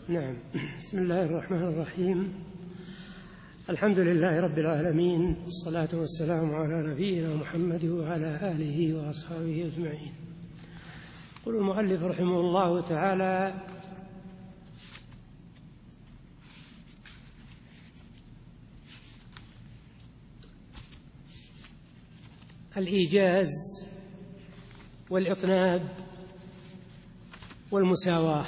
نعم. بسم الله الرحمن الرحيم. الحمد لله رب العالمين، والصلاة والسلام على نبينا محمد وعلى آله وأصحابه أجمعين. يقول المؤلف رحمه الله تعالى: الإيجاز والإطناب والمساواة.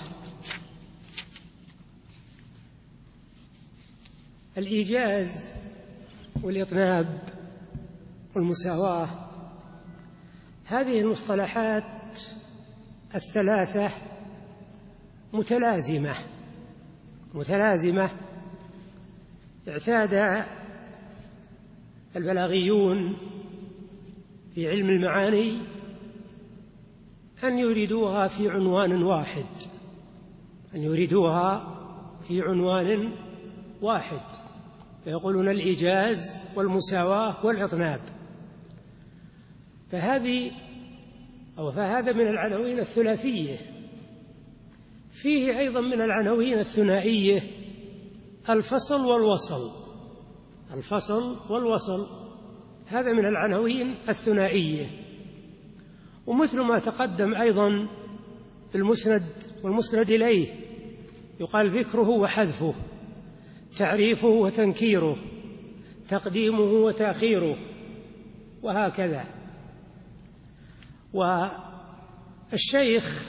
الإيجاز والإطناب والمساواة، هذه المصطلحات الثلاثة متلازمة. اعتاد البلاغيون في علم المعاني أن يريدوها في عنوان واحد، فيقولون الإيجاز والمساواة والإطناب. فهذا من العناوين الثلاثية. فيه أيضا من العناوين الثنائية الفصل والوصل، هذا من العناوين الثنائية. ومثل ما تقدم أيضا في المسند والمسند إليه، يقال ذكره وحذفه، تعريفه وتنكيره، تقديمه وتأخيره، وهكذا. والشيخ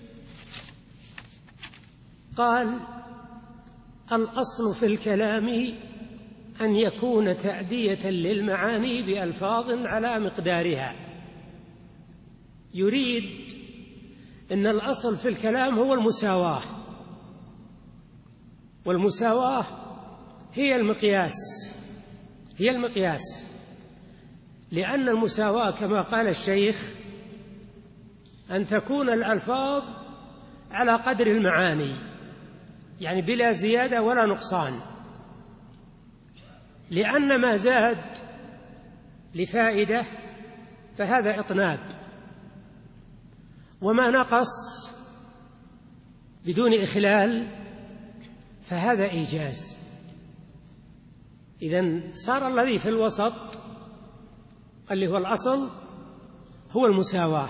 قال: الأصل في الكلام أن يكون تأدية للمعاني بألفاظ على مقدارها. يريد أن الأصل في الكلام هو والمساواة هي المقياس، لأن المساواة كما قال الشيخ أن تكون الألفاظ على قدر المعاني، يعني بلا زيادة ولا نقصان، لأن ما زاد لفائدة فهذا إطناب، وما نقص بدون إخلال فهذا إيجاز. إذن صار الذي في الوسط اللي هو الأصل هو المساواة.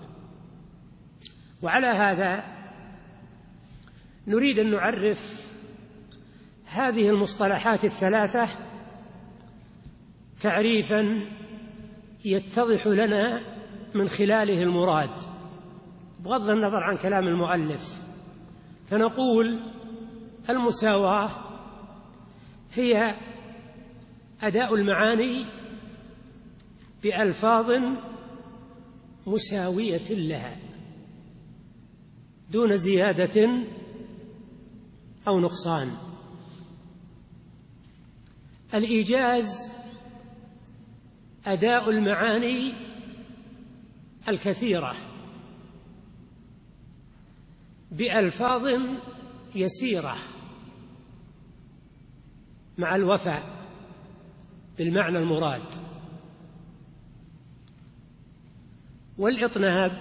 وعلى هذا نريد أن نعرف هذه المصطلحات الثلاثة تعريفا يتضح لنا من خلاله المراد بغض النظر عن كلام المؤلف. فنقول: المساواة هي أداء المعاني بألفاظ مساوية لها دون زيادة أو نقصان. الإيجاز أداء المعاني الكثيرة بألفاظ يسيرة مع الوفاء بالمعنى المراد. والإطناب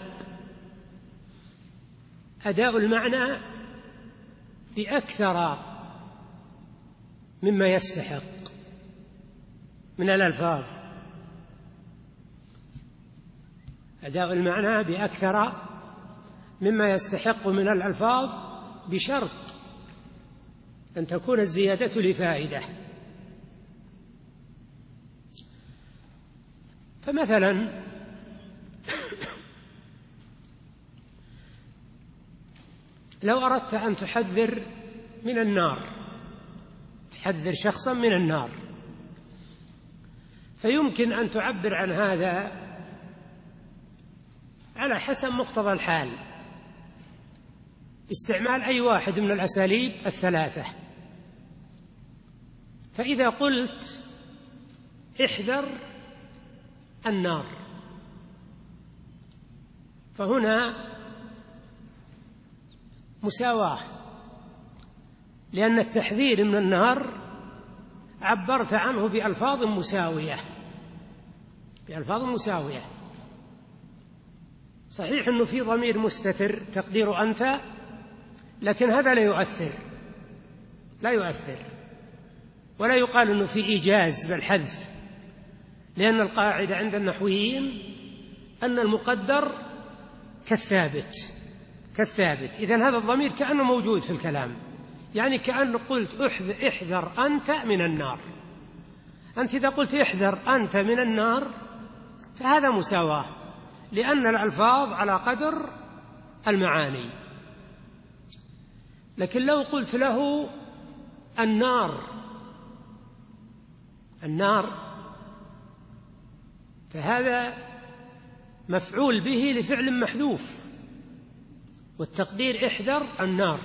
أداء المعنى بأكثر مما يستحق من الألفاظ، أداء المعنى بأكثر مما يستحق من الألفاظ بشرط أن تكون الزيادة لفائدة. فمثلا لو أردت أن تحذر من النار، تحذر شخصا من النار، فيمكن أن تعبر عن هذا على حسب مقتضى الحال، استعمال أي واحد من الأساليب الثلاثة. فإذا قلت: احذر النار، فهنا مساواة، لأن التحذير من النار عبرت عنه بألفاظ مساوية. صحيح أنه في ضمير مستتر تقدير أنت، لكن هذا لا يؤثر ولا يقال أنه في إيجاز بالحذف، لأن القاعدة عند النحويين أن المقدر كالثابت. إذن هذا الضمير كأنه موجود في الكلام، يعني كأنه قلت احذر أنت من النار. أنت إذا قلت احذر أنت من النار فهذا مساواة، لأن الألفاظ على قدر المعاني. لكن لو قلت له النار فهذا مفعول به لفعل محذوف، والتقدير احذر النار،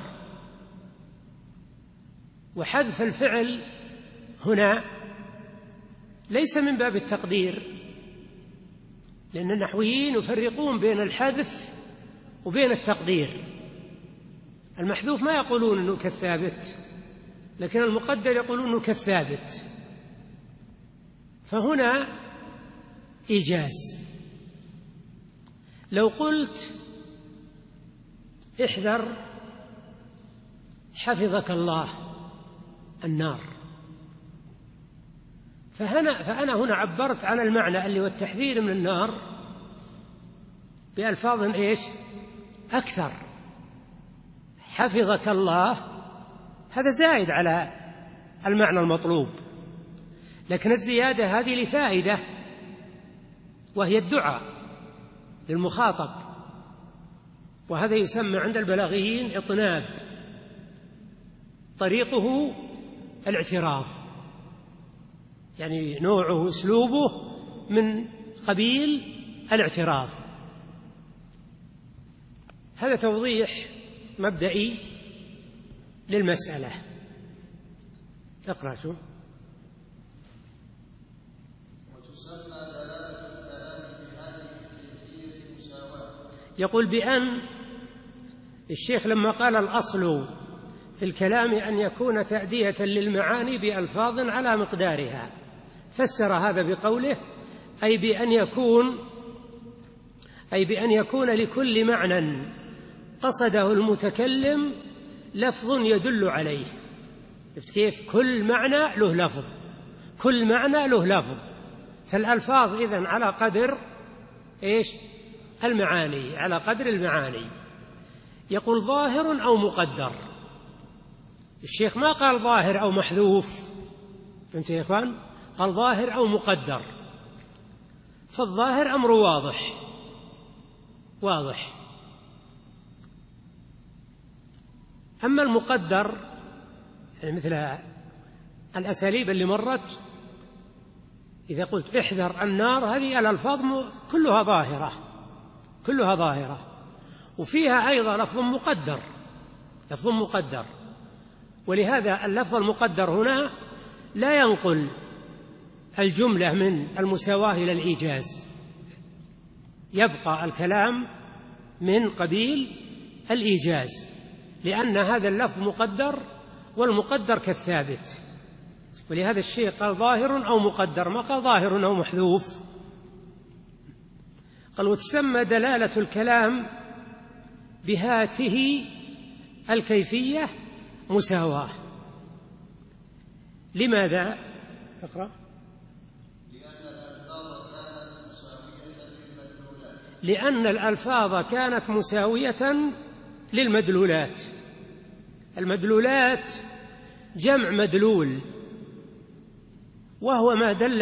وحذف الفعل هنا ليس من باب التقدير، لأن النحويين يفرقون بين الحذف وبين التقدير. المحذوف ما يقولون أنه كالثابت، لكن المقدر يقولون أنه كالثابت، فهنا إيجاز. لو قلت احذر حفظك الله النار، فأنا هنا عبرت عن المعنى اللي هو التحذير من النار بألفاظ أكثر. حفظك الله هذا زائد على المعنى المطلوب، لكن الزيادة هذه لفائدة، وهي الدعاء للمخاطب، وهذا يسمى عند البلاغيين إطناب، طريقه الاعتراف، يعني نوعه أسلوبه من قبيل الاعتراف. هذا توضيح مبدئي للمسألة. اقرأ شو يقول. بأن الشيخ لما قال الأصل في الكلام أن يكون تأدية للمعاني بألفاظ على مقدارها، فسر هذا بقوله أي بأن يكون لكل معنى قصده المتكلم لفظ يدل عليه. شفت كيف؟ كل معنى له لفظ، فالألفاظ إذن على قدر المعاني، على قدر المعاني. يقول ظاهر أو مقدر. الشيخ ما قال ظاهر أو محذوف، فهمت يا إخوان؟ قال ظاهر أو مقدر، فالظاهر أمر واضح. أما المقدر يعني مثل الأساليب اللي مرت، إذا قلت احذر النار، هذه الألفاظ كلها ظاهرة، وفيها أيضا لفظ مقدر، ولهذا اللفظ المقدر هنا لا ينقل الجملة من المساواة إلى الإيجاز، يبقى الكلام من قبيل الإيجاز، لأن هذا اللفظ مقدر، والمقدر كالثابت. ولهذا الشيء قال ظاهر أو مقدر، ما قال ظاهر أو محذوف. قال وتسمى دلالة الكلام بهاته الكيفية مساواة. لماذا؟ اقرأ. لأن الألفاظ كانت مساوية للمدلولات. المدلولات جمع مدلول، وهو ما دل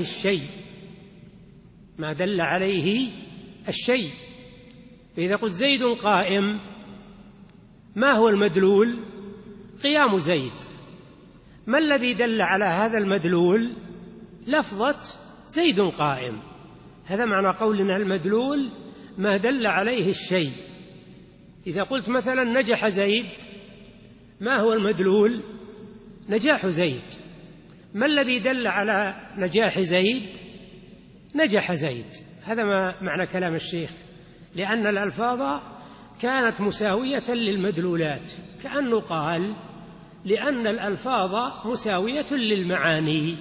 عليه الشيء. فإذا قلت زيد قائم، ما هو المدلول؟ قيام زيد. ما الذي دل على هذا المدلول؟ لفظة زيد قائم. هذا معنى قولنا المدلول ما دل عليه الشيء. إذا قلت مثلا نجح زيد، ما هو المدلول؟ نجاح زيد. ما الذي دل على نجاح زيد؟ نجح زيد. هذا ما معنى كلام الشيخ، لأن الألفاظ كانت مساوية للمدلولات، كأنه قال لأن الألفاظ مساوية للمعاني.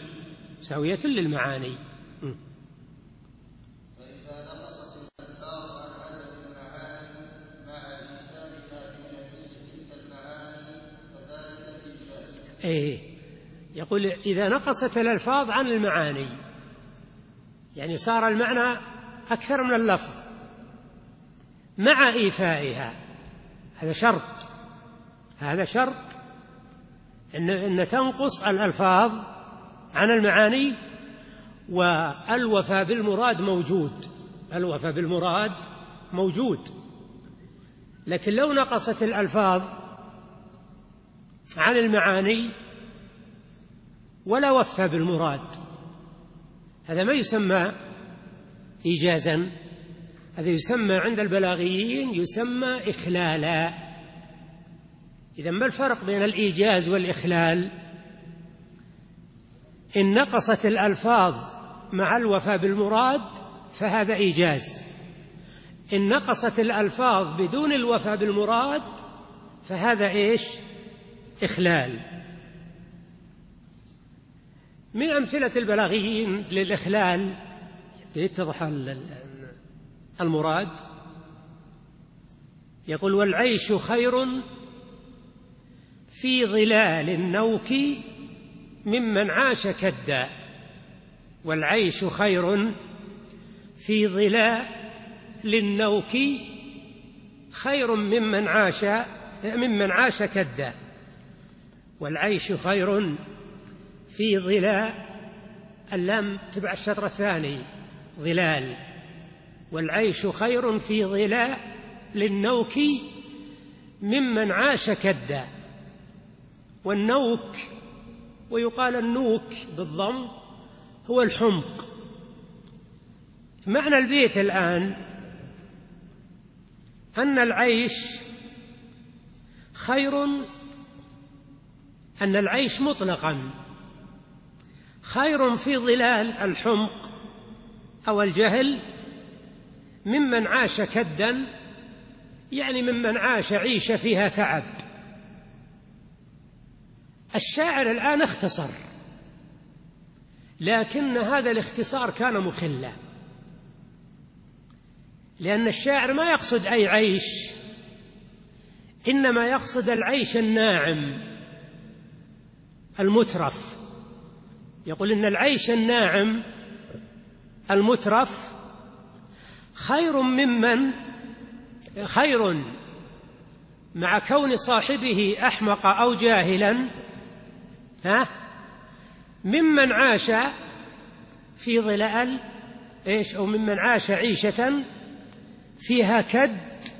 يقول إذا نقصت الألفاظ عن المعاني، يعني صار المعنى أكثر من اللفظ مع إيفائها، هذا شرط أن تنقص الألفاظ عن المعاني، والوفاء بالمراد موجود. لكن لو نقصت الألفاظ عن المعاني ولا وفى بالمراد، هذا ما يسمى إيجازا، هذا يسمى عند البلاغيين يسمى إخلالا. إذا ما الفرق بين الإيجاز والإخلال؟ إن نقصت الألفاظ مع الوفاء بالمراد فهذا إيجاز، إن نقصت الألفاظ بدون الوفاء بالمراد فهذا إخلال. من أمثلة البلاغيين للإخلال يتضح المراد، يقول: والعيش خير في ظلال النوك ممن عاش كدا. والعيش خير في ظلال النوك خير ممن عاش كدا. والعيش خير في ظلال، اللام تبع الشطر الثاني ظلال، والعيش خير في ظلال النوك ممن عاش كدا. والنوك ويقال النوك بالضم هو الحمق. معنى البيت الآن أن العيش خير، أن العيش مطلقا خير في ظلال الحمق أو الجهل ممن عاش كدا، يعني ممن عاش عيش فيها تعب. الشاعر الآن اختصر، لكن هذا الاختصار كان مخلا، لأن الشاعر ما يقصد أي عيش، إنما يقصد العيش الناعم المترف. يقول إن العيش الناعم المترف خير مع كون صاحبه أحمق أو جاهلا ممن عاش في ظلال أو ممن عاش عيشة فيها كد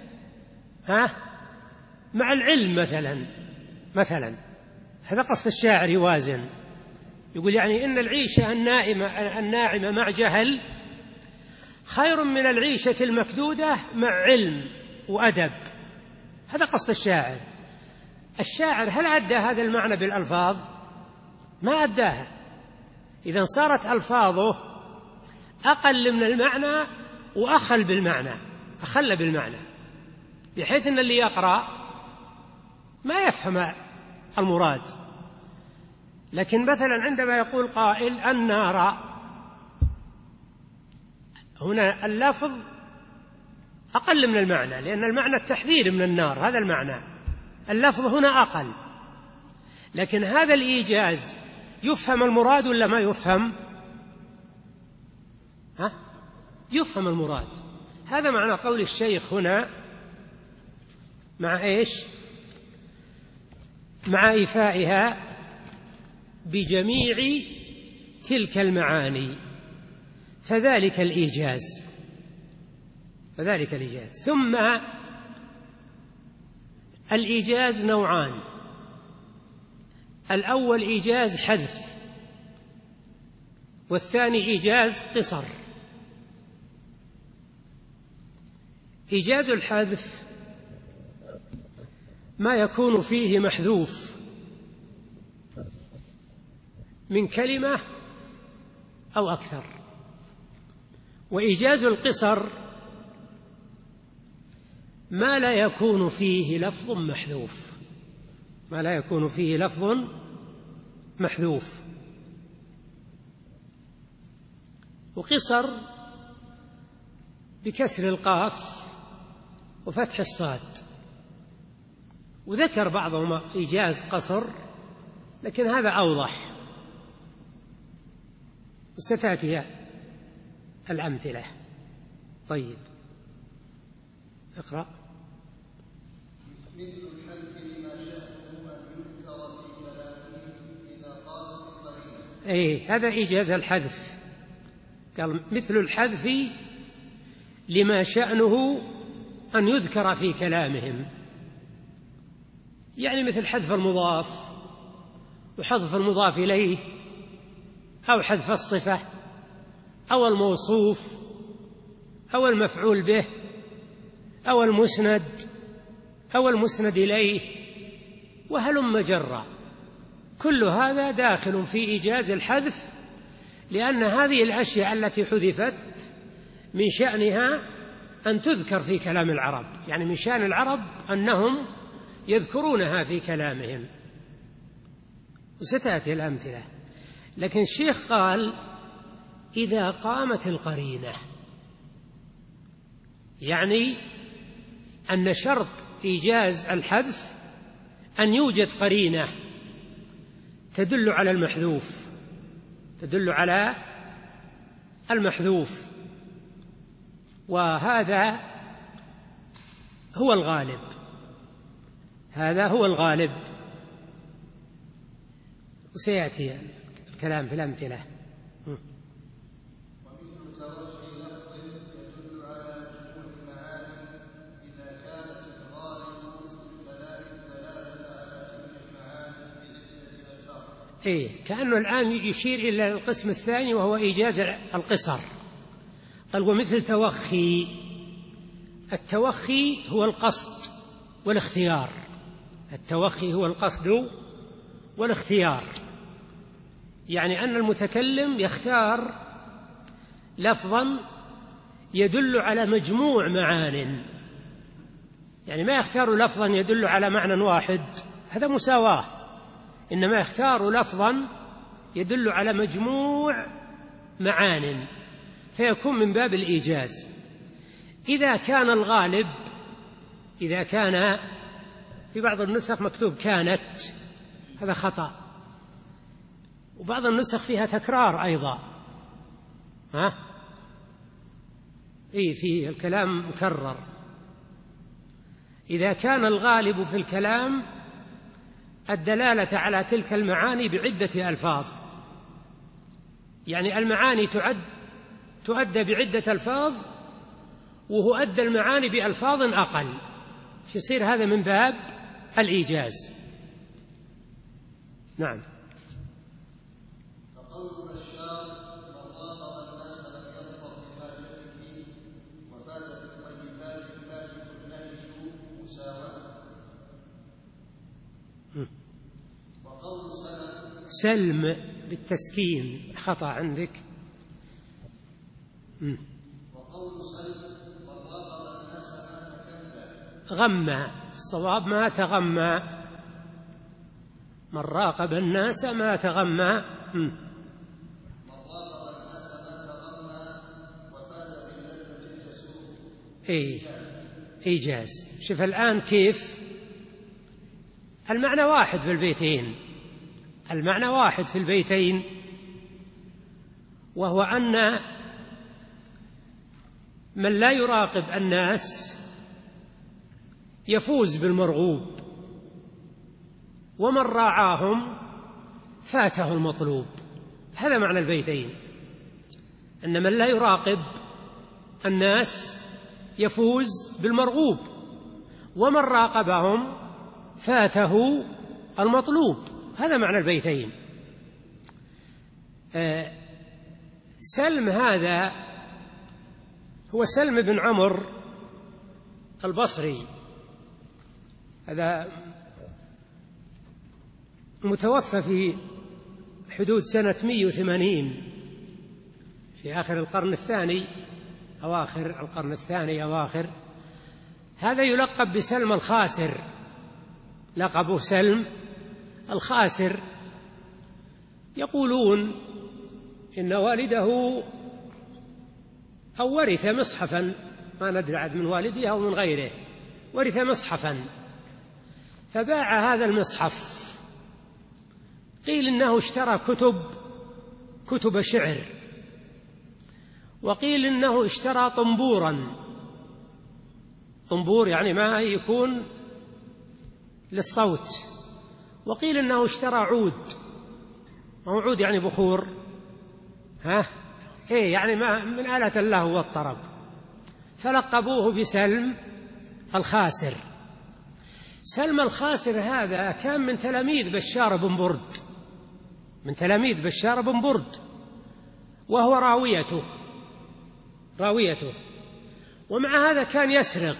مع العلم مثلا. هذا قصد الشاعر يوازن، يقول يعني إن العيشة الناعمة مع جهل خير من العيشة المكدودة مع علم وأدب. هذا قصد الشاعر. الشاعر هل أدى هذا المعنى بالألفاظ؟ ما أداها. إذن صارت ألفاظه أقل من المعنى وأخل بالمعنى، بحيث أن اللي يقرأ ما يفهم المراد. لكن مثلا عندما يقول قائل النار، هنا اللفظ أقل من المعنى، لأن المعنى التحذير من النار، هذا المعنى. اللفظ هنا أقل، لكن هذا الإيجاز يفهم المراد ولا ما يفهم؟ يفهم المراد. هذا معنى قول الشيخ هنا مع إيفائها بجميع تلك المعاني، فذلك الإيجاز. ثم الإيجاز نوعان: الأول إيجاز حذف، والثاني إيجاز قصر. إيجاز الحذف ما يكون فيه محذوف من كلمة أو أكثر، وإيجاز القصر ما لا يكون فيه لفظ محذوف. وقصر بكسر القاف وفتح الصاد. وذكر بعضهم إيجاز قصر لكن هذا أوضح، وستأتي الأمثلة. طيب اقرأ. مثل الحلف لما شأنه أن يذكر في كلامه إذا قال القرينة. هذا إيجاز الحذف. قال مثل الحذف لما شأنه أن يذكر في كلامهم، يعني مثل حذف المضاف وحذف المضاف إليه، أو حذف الصفة أو الموصوف أو المفعول به أو المسند أو المسند إليه وهلم جرا. كل هذا داخل في إيجاز الحذف، لأن هذه الأشياء التي حذفت من شأنها أن تذكر في كلام العرب، يعني من شأن العرب أنهم يذكرونها في كلامهم، وستأتي الأمثلة. لكن الشيخ قال إذا قامت القرينة، يعني أن شرط إيجاز الحذف أن يوجد قرينة تدل على المحذوف، تدل على المحذوف، وهذا هو الغالب، هذا هو الغالب، وسيأتي الكلام في الأمثلة. ومثل توخي لفظ يدل على مشبوه المعاني إذا كانت الغالب في الكلام الدلالة على تلك المعاني بعدة ألفاظ. كأنه الآن يشير إلى القسم الثاني وهو إيجاز القصر. قال ومثل توخي، التوخي هو القصد والاختيار، التوخي هو القصد والاختيار، يعني أن المتكلم يختار لفظا يدل على مجموع معان، يعني ما يختار لفظا يدل على معنى واحد، هذا مساواة، إنما يختار لفظا يدل على مجموع معان، فيكون من باب الإيجاز. إذا كان الغالب، إذا كان في بعض النسخ مكتوب كانت، هذا خطأ، وبعض النسخ فيها تكرار أيضا، في الكلام مكرر. إذا كان الغالب في الكلام الدلالة على تلك المعاني بعدة ألفاظ، يعني المعاني تؤدى بعدة ألفاظ، وهو أدى المعاني بألفاظ أقل، يصير هذا من باب الإيجاز. نعم. فقول بشار من راقب الناس لم يظفر بحاجته وفاز بالطيبات فاتح النهج مساواة. وقول سلم بالتسكين، خطأ عندك. وقول سلم من راقب الناس ما تكلم، غمى، الصواب ما تغمى، من راقب الناس ما تغمى. من راقب الناس ما تغمى وفاز باللذة الجسور. إيجاز. شوف الآن كيف المعنى واحد في البيتين، المعنى واحد في البيتين، وهو أن من لا يراقب الناس يفوز بالمرغوب، ومن راعاهم فاته المطلوب. هذا معنى البيتين، أن من لا يراقب الناس يفوز بالمرغوب، ومن راقبهم فاته المطلوب. هذا معنى البيتين. سلم هذا هو سلم بن عمرو البصري، هذا متوفى في حدود سنة 180 في آخر القرن الثاني، أواخر القرن الثاني أواخر. هذا يلقب بسلم الخاسر، لقبه سلم الخاسر. يقولون إن والده أو ورث مصحفا، ما ندري عاد من والده أو من غيره، ورث مصحفا، فباع هذا المصحف قيل إنه اشترى كتب شعر، وقيل إنه اشترى طنبورا، طنبور يعني ما يكون للصوت، وقيل إنه اشترى عود، عود يعني بخور، يعني ما من آلة اللهو والطرب، فلقبوه بسلم الخاسر. سلم الخاسر هذا كان من تلاميذ بشار بن برد، من تلاميذ بشار بن برد، وهو راويته، ومع هذا كان يسرق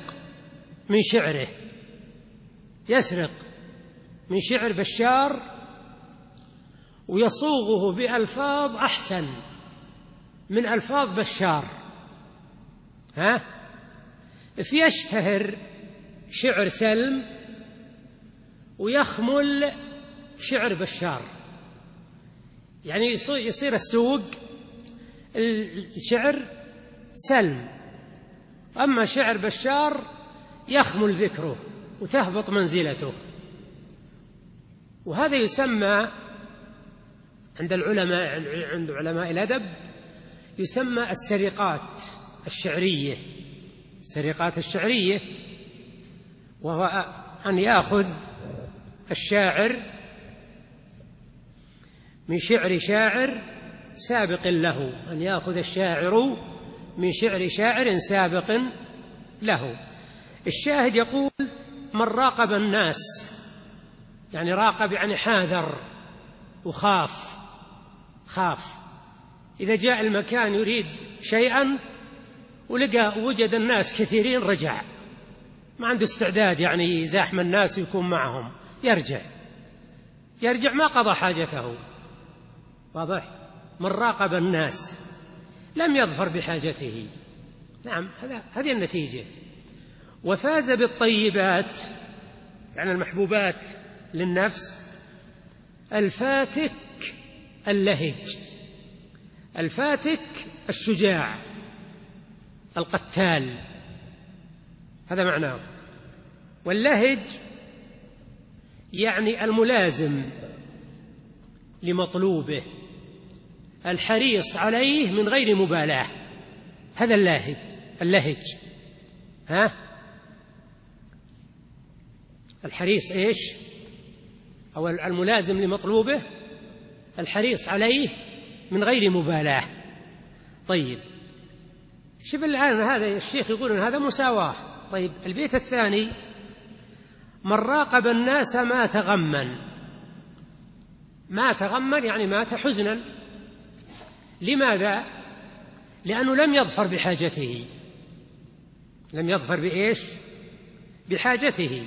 من شعر بشار، ويصوغه بألفاظ أحسن من ألفاظ بشار. فيشتهر شعر سلم ويخمل شعر بشار، يعني يصير السوق الشعر سلم، أما شعر بشار يخمل ذكره وتهبط منزلته. وهذا يسمى عند علماء الأدب يسمى السرقات الشعرية، وهو أن يأخذ الشاعر من شعر شاعر سابق له، أن يأخذ الشاعر من شعر شاعر سابق له. الشاهد يقول: من راقب الناس، يعني راقب يعني حاذر وخاف، إذا جاء المكان يريد شيئا وجد الناس كثيرين رجع، ما عنده استعداد يعني يزاحم الناس ويكون معهم، يرجع ما قضى حاجته. واضح؟ من راقب الناس لم يظفر بحاجته. نعم، هذه النتيجة. وفاز بالطيبات يعني المحبوبات للنفس. الفاتك اللهج، الفاتك الشجاع القتال، هذا معناه. واللهج يعني الملازم لمطلوبه، الحريص عليه من غير مبالاة، هذا اللهج. الحريص إيش؟ أو الملازم لمطلوبه، الحريص عليه من غير مبالاة. طيب، شوف الآن هذا الشيخ يقول إن هذا مساواة. طيب، البيت الثاني: من راقب الناس ما تغمن يعني مات حزنا. لماذا؟ لأنه لم يظفر بحاجته. لم يظفر بإيش؟ بحاجته.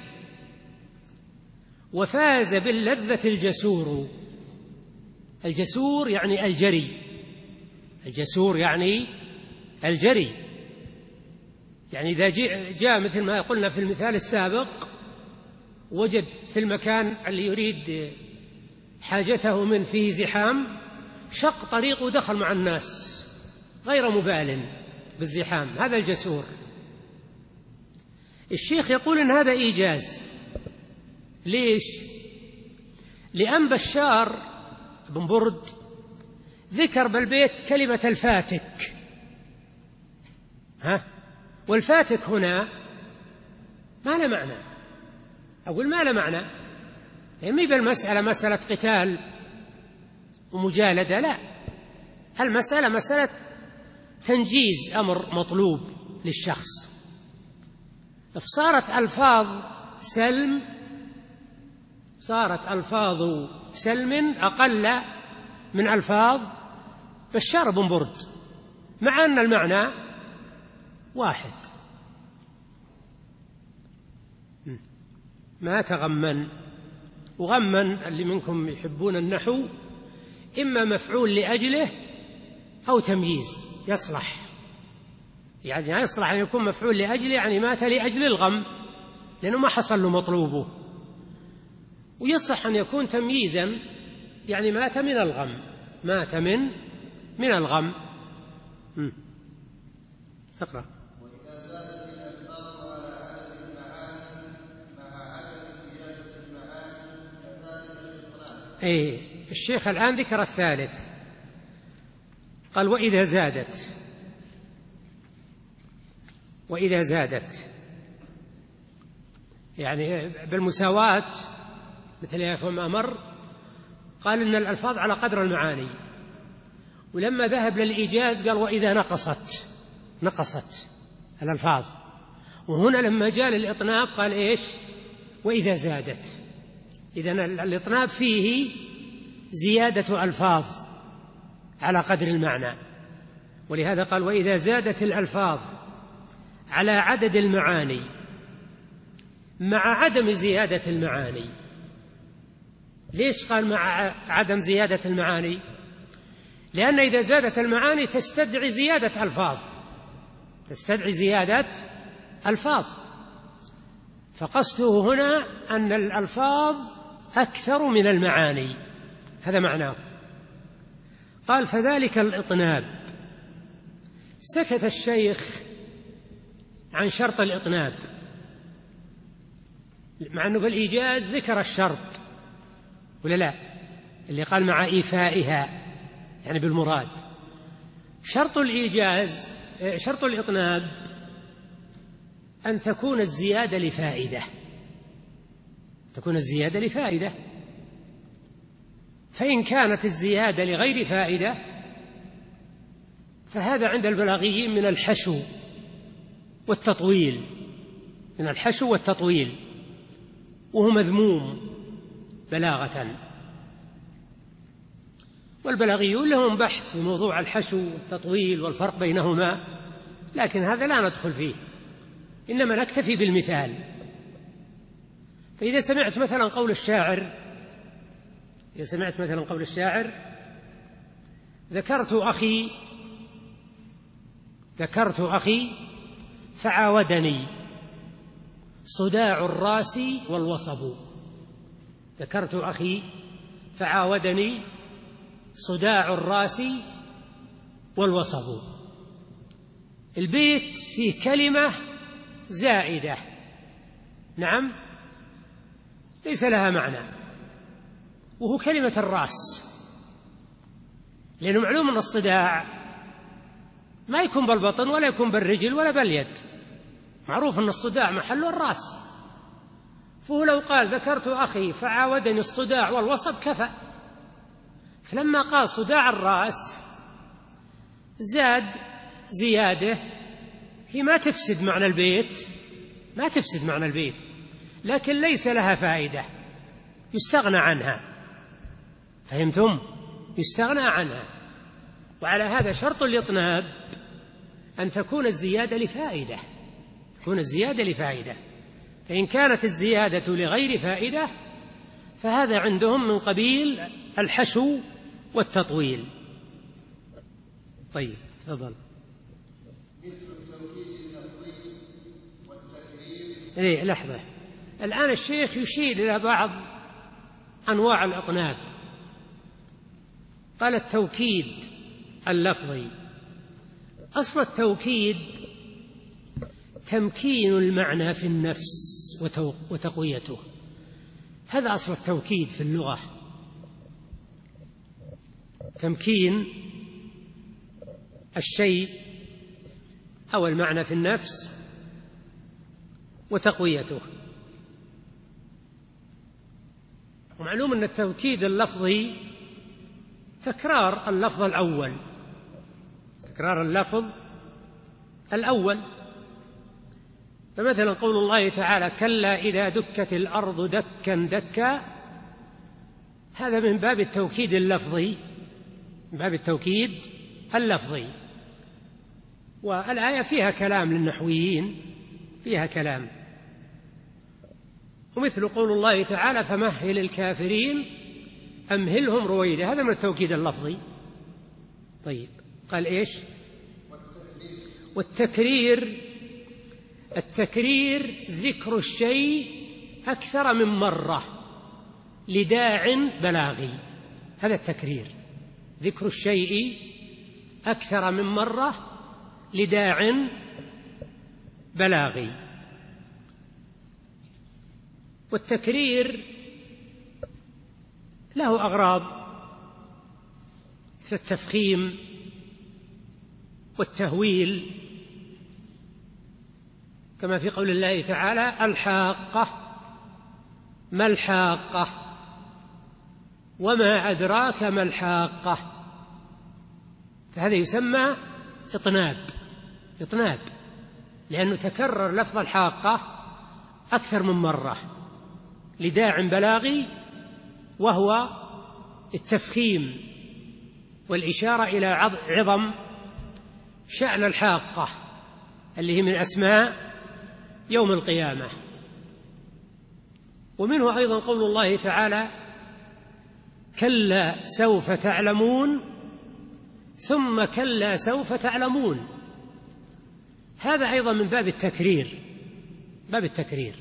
وفاز باللذة الجسور. الجسور يعني الجري، الجسور يعني الجري، يعني إذا جاء مثل ما قلنا في المثال السابق، وجد في المكان اللي يريد حاجته من فيه زحام، شق طريق ودخل مع الناس غير مبال بالزحام، هذا الجسور. الشيخ يقول إن هذا إيجاز. ليش؟ لأن بشار بن برد ذكر بالبيت كلمة الفاتك، والفاتك هنا ما له معنى. أقول ما له معنى، يعني بالمسألة مسألة قتال ومجالدة، لا، المسألة مسألة تنجيز أمر مطلوب للشخص. فصارت ألفاظ سلم أقل من ألفاظ بشار بن برد، مع أن المعنى واحد. ما تغمن. وغمن اللي منكم يحبون النحو إما مفعول لأجله أو تمييز، يصلح، يعني يصلح أن يكون مفعول لأجله، يعني مات لأجل الغم لأنه ما حصل له مطلوبه، ويصح أن يكون تمييزا، يعني مات من الغم، مات من الغم. اقرأ. وإذا زادت الألفاظ على عدد المعاني مع عدم زيادة المعاني فذلك الإطلاق. الشيخ الآن ذكر الثالث، قال وإذا زادت يعني بالمساواة مثل ما مر. قال إن الألفاظ على قدر المعاني، ولما ذهب للإيجاز قال وإذا نقصت الألفاظ. وهنا لما جاء للإطناب قال إيش؟ وإذا زادت. إذن الإطناب فيه زيادة ألفاظ على قدر المعنى، ولهذا قال وإذا زادت الألفاظ على عدد المعاني مع عدم زيادة المعاني. ليش قال مع عدم زيادة المعاني؟ لأن إذا زادت المعاني تستدعي زيادة ألفاظ، فقصده هنا أن الألفاظ أكثر من المعاني، هذا معناه. قال فذلك الإطناب. سكت الشيخ عن شرط الإطناب، مع أنه بالإيجاز ذكر الشرط ولا لا، اللي قال مع إيفائها يعني بالمراد. شرط الإطناب أن تكون الزيادة لفائدة، فإن كانت الزيادة لغير فائدة فهذا عند البلاغيين من الحشو والتطويل، وهو مذموم بلاغة. والبلاغيون لهم بحث في موضوع الحشو والتطويل والفرق بينهما، لكن هذا لا ندخل فيه، إنما نكتفي بالمثال. فإذا سمعت مثلا قول الشاعر ذكرت أخي فعاودني صداع الراس والوصب. ذكرت أخي فعاودني صداع الراس والوصب. البيت فيه كلمة زائدة، نعم، ليس لها معنى، وهو كلمة الراس، لأنه معلوم أن الصداع ما يكون بالبطن ولا يكون بالرجل ولا باليد، معروف أن الصداع محله الراس. فهو لو قال ذكرت أخي فعاودني الصداع والوصب كفى. فلما قال صداع الراس زاد زيادة هي ما تفسد معنى البيت، لكن ليس لها فائدة، يستغنى عنها. فهمتم؟ يستغنى عنها. وعلى هذا شرط الإطناب أن تكون الزيادة لفائدة، فإن كانت الزيادة لغير فائدة فهذا عندهم من قبيل الحشو والتطويل. طيب تفضل. مثل التوكيد اللفظي والتكرير. لحظة، الآن الشيخ يشير إلى بعض أنواع الإطناب. قال التوكيد اللفظي. أصل التوكيد تمكين المعنى في النفس وتقويته، هذا أصل التوكيد في اللغة، تمكين الشيء أو المعنى في النفس وتقويته. ومعلوم أن التوكيد اللفظي تكرار اللفظ الأول. فمثلا قول الله تعالى كلا إذا دكت الأرض دكا دكا، هذا من باب التوكيد اللفظي، والآية فيها كلام للنحويين، فيها كلام. ومثل قول الله تعالى فمهل الكافرين أمهلهم رويدا، هذا من التوكيد اللفظي. طيب قال إيش؟ التكرير ذكر الشيء أكثر من مرة لداع بلاغي، هذا التكرير، ذكر الشيء أكثر من مرة لداع بلاغي. والتكرير له أغراض في التفخيم والتهويل، كما في قول الله تعالى: الحاقة ما الحاقة وما أدراك ما الحاقة. فهذا يسمى إطناب، لأنه تكرر لفظ الحاقة أكثر من مرة لداع بلاغي، وهو التفخيم والإشارة إلى عظم شأن الحاقة اللي هي من أسماء يوم القيامة. ومنه أيضا قول الله تعالى: كلا سوف تعلمون ثم كلا سوف تعلمون. هذا أيضا من باب التكرير.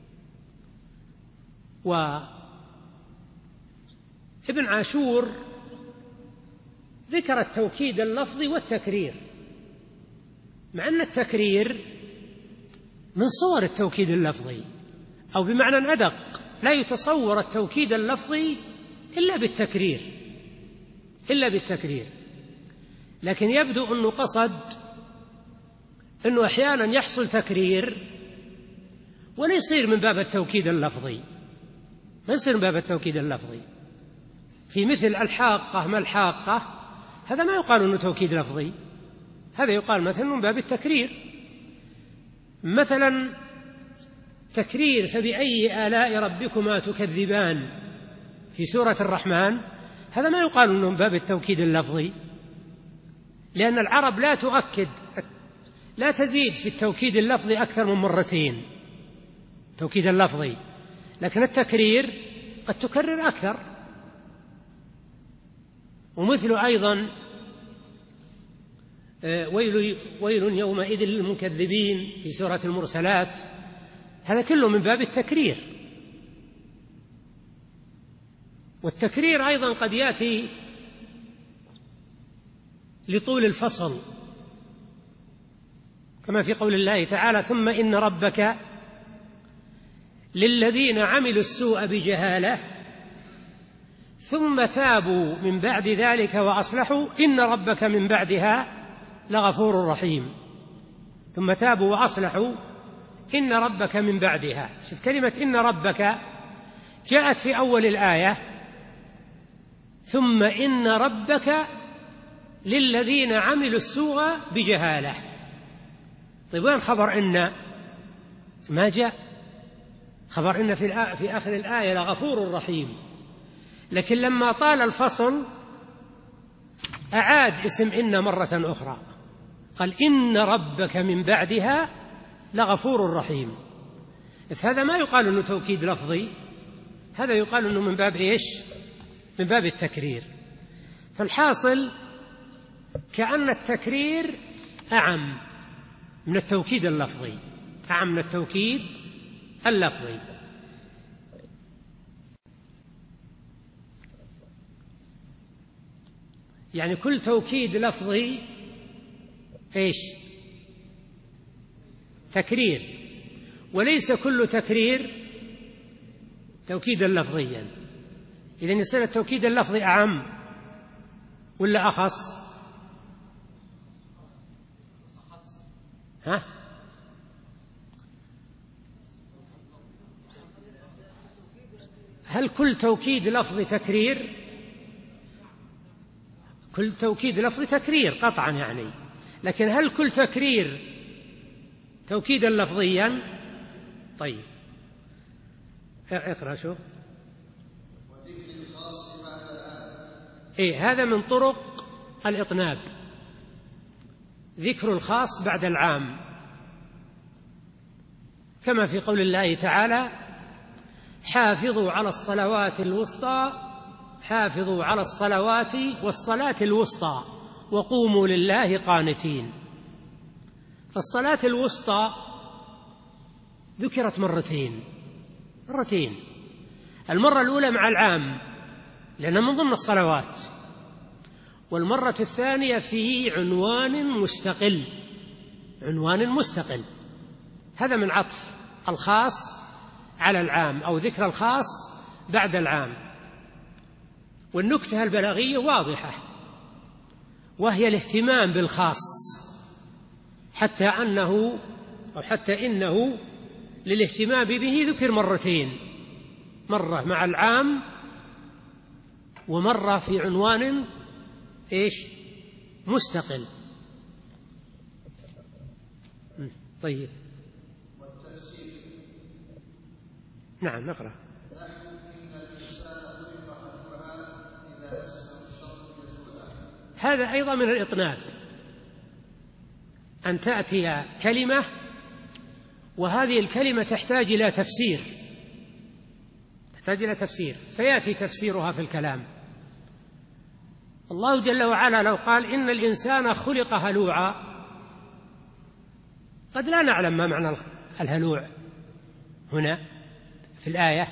وابن عاشور ذكر التوكيد اللفظي والتكرير، مع أن التكرير من صور التوكيد اللفظي، أو بمعنى أدق، لا يتصور التوكيد اللفظي إلا بالتكرير. لكن يبدو أنه قصد أنه أحيانا يحصل تكرير ولا يصير من باب التوكيد اللفظي، في مثل الحاقة ما الحاقة، هذا ما يقال أنه توكيد لفظي، هذا يقال مثلا من باب التكرير. مثلا تكرير: فبأي آلاء ربكما تكذبان في سورة الرحمن، هذا ما يقال أنه من باب التوكيد اللفظي، لأن العرب لا تزيد في التوكيد اللفظي أكثر من مرتين، توكيد اللفظي، لكن التكرير قد تكرر أكثر. ومثل أيضا ويل يومئذ للمكذبين في سورة المرسلات، هذا كله من باب التكرير. والتكرير أيضا قد يأتي لطول الفصل، كما في قول الله تعالى: ثم إن ربك للذين عملوا السوء بجهالة ثم تابوا من بعد ذلك وأصلحوا إن ربك من بعدها لغفور رحيم. ثم تابوا وأصلحوا إن ربك من بعدها. شوف كلمة إن ربك جاءت في أول الآية: ثم إن ربك للذين عملوا السوء بجهالة. طيب وين خبر إن؟ ما جاء خبر إن في آخر الآية لغفور رحيم، لكن لما طال الفصل أعاد اسم إن مرة أخرى، قال: إن ربك من بعدها لغفور رحيم. هذا ما يقال أنه توكيد لفظي، هذا يقال أنه من باب إيش؟ من باب التكرير. فالحاصل كأن التكرير أعم من التوكيد اللفظي، يعني كل توكيد لفظي إيش؟ تكرير، وليس كل تكرير توكيدا لفظيا. إذن يصير التوكيد اللفظي أعم ولا أخص؟ هل كل توكيد لفظي تكرير؟ كل توكيد لفظي تكرير قطعا يعني، لكن هل كل تكرير توكيدا لفظيا؟ طيب اقرأ شو هذا من طرق الإطناب، ذكر الخاص بعد العام، كما في قول الله تعالى: حافظوا على الصلوات والصلاة الوسطى وقوموا لله قانتين. فالصلاة الوسطى ذكرت مرتين، المرة الأولى مع العام لأنها من ضمن الصلوات، والمرة الثانية في عنوان مستقل، هذا من عطف الخاص على العام، أو ذكر الخاص بعد العام. والنكتة البلاغية واضحة، وهي الاهتمام بالخاص، حتى إنه للاهتمام به ذكر مرتين، مرة مع العام ومرة في عنوان مستقل. طيب، نعم نقرأ. هذا أيضا من الإطناب، أن تأتي كلمة وهذه الكلمة تحتاج إلى تفسير، فيأتي تفسيرها في الكلام. الله جل وعلا لو قال إن الإنسان خلق هلوعا، قد لا نعلم ما معنى الهلوع هنا في الآية،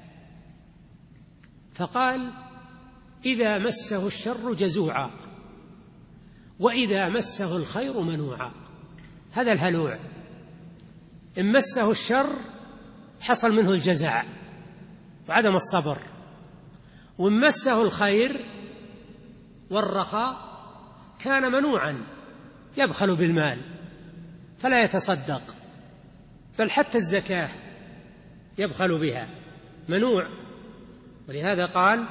فقال إذا مسه الشر جزوعا وإذا مسه الخير منوعا. هذا الهلوع، إن مسه الشر حصل منه الجزع وعدم الصبر، وإن مسه الخير والرخاء كان منوعا، يبخل بالمال فلا يتصدق، بل حتى الزكاة يبخل بها، منوع. ولهذا قال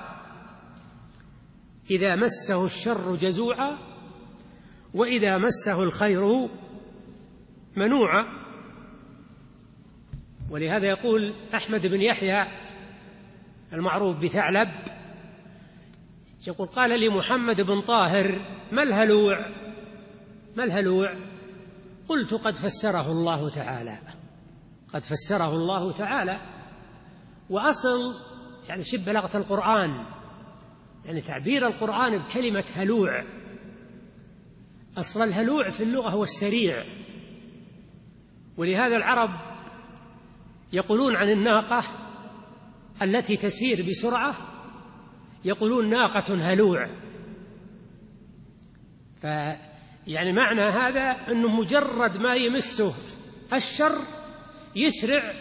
إذا مسه الشر جزوعا وإذا مسه الخير منوعا. ولهذا يقول أحمد بن يحيى المعروف بثعلب، يقول قال لي محمد بن طاهر ما الهلوع؟ قلت قد فسره الله تعالى. وأصل يعني شبه بلاغة القرآن، يعني تعبير القرآن بكلمة هلوع، أصل الهلوع في اللغة هو السريع. ولهذا العرب يقولون عن الناقة التي تسير بسرعة يقولون ناقة هلوع. يعني معنى هذا أنه مجرد ما يمسه الشر يسرع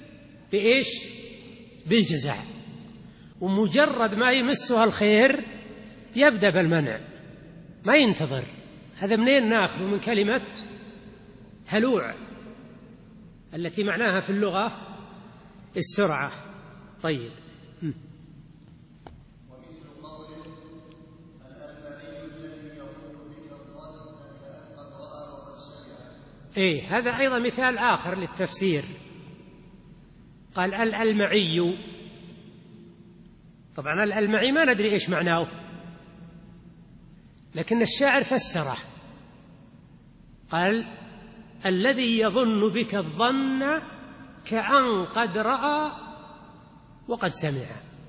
بالجزع، ومجرد ما يمسه الخير يبدأ بالمنع، ما ينتظر. هذا منين ناخذ؟ من كلمة هلوع التي معناها في اللغة السرعة. طيب، ومثل قوله الألمعي الذي يقول بك الظن كأن قد رأى وقد سمع. هذا أيضا مثال آخر للتفسير. قال الألمعي، طبعا الألمعي ما ندري إيش معناه، لكن الشاعر فسره، قال الذي يظن بك الظن كأن قد رأى وقد سمع.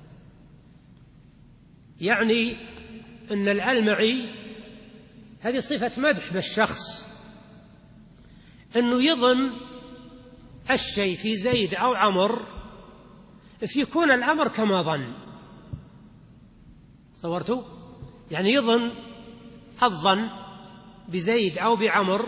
يعني أن الألمعي هذه صفة مدح بالشخص، أنه يظن الشيء في زيد أو عمر فيكون الأمر كما ظن. صورتوا؟ يعني يظن الظن بزيد أو بعمر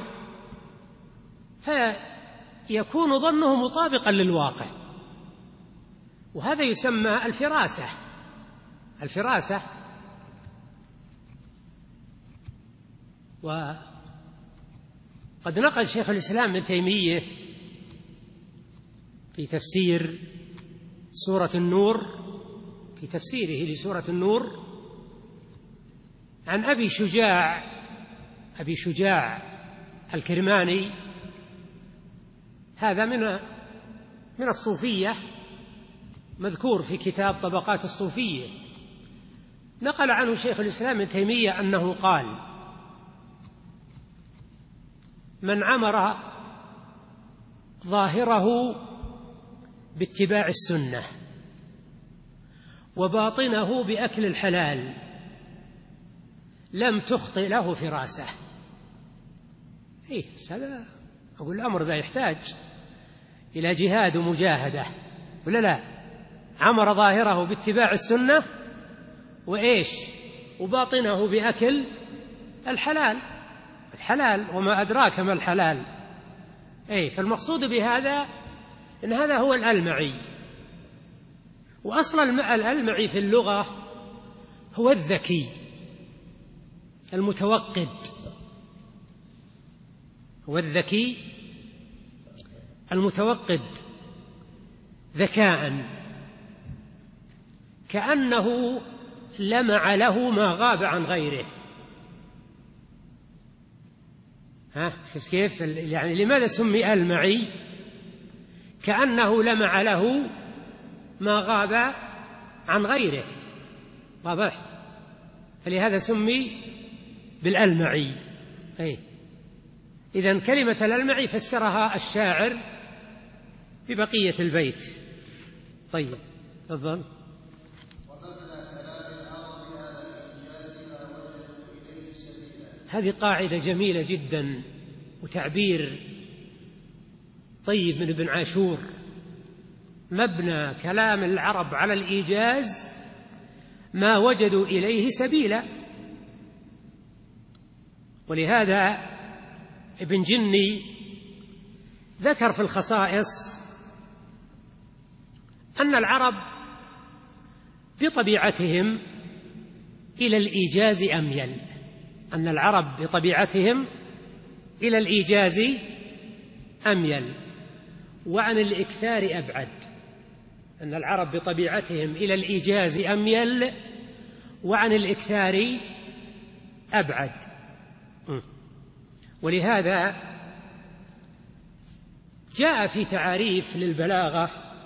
فيكون ظنه مطابقا للواقع، وهذا يسمى الفراسة. وقد نقل شيخ الإسلام ابن تيمية في تفسير سورة النور، في تفسيره لسورة النور، عن أبي شجاع الكرماني، هذا من الصوفية، مذكور في كتاب طبقات الصوفية. نقل عنه شيخ الإسلام ابن تيمية أنه قال من عمر ظاهره باتباع السنة وباطنه بأكل الحلال لم تخطئ له فراسة. هذا أقول الأمر ذا يحتاج إلى جهاد ومجاهدة، ولا لا؟ عمر ظاهره باتباع السنة وباطنه بأكل الحلال وما أدراك ما الحلال. فالمقصود بهذا إن هذا هو الألمعي. وأصل الألمعي في اللغة هو الذكي المتوقد، هو الذكي المتوقد ذكاء، كأنه لمع له ما غاب عن غيره. شفت كيف؟ يعني لماذا سمي المعي؟ كأنه لمع له ما غاب عن غيره، واضح؟ فلهذا سمي بالألمعي. إذن كلمة الألمعي فسرها الشاعر ببقية البيت. طيب تفضل. هذه قاعدة جميلة جدا وتعبير طيب من ابن عاشور. مبنى كلام العرب على الإيجاز ما وجدوا إليه سبيلا. ولهذا ابن جني ذكر في الخصائص أن العرب بطبيعتهم إلى الإيجاز أميل، أن العرب بطبيعتهم إلى الإيجاز أميل وعن الإكثار أبعد، أن العرب بطبيعتهم إلى الإيجاز أميل وعن الإكثار أبعد. ولهذا جاء في تعاريف للبلاغة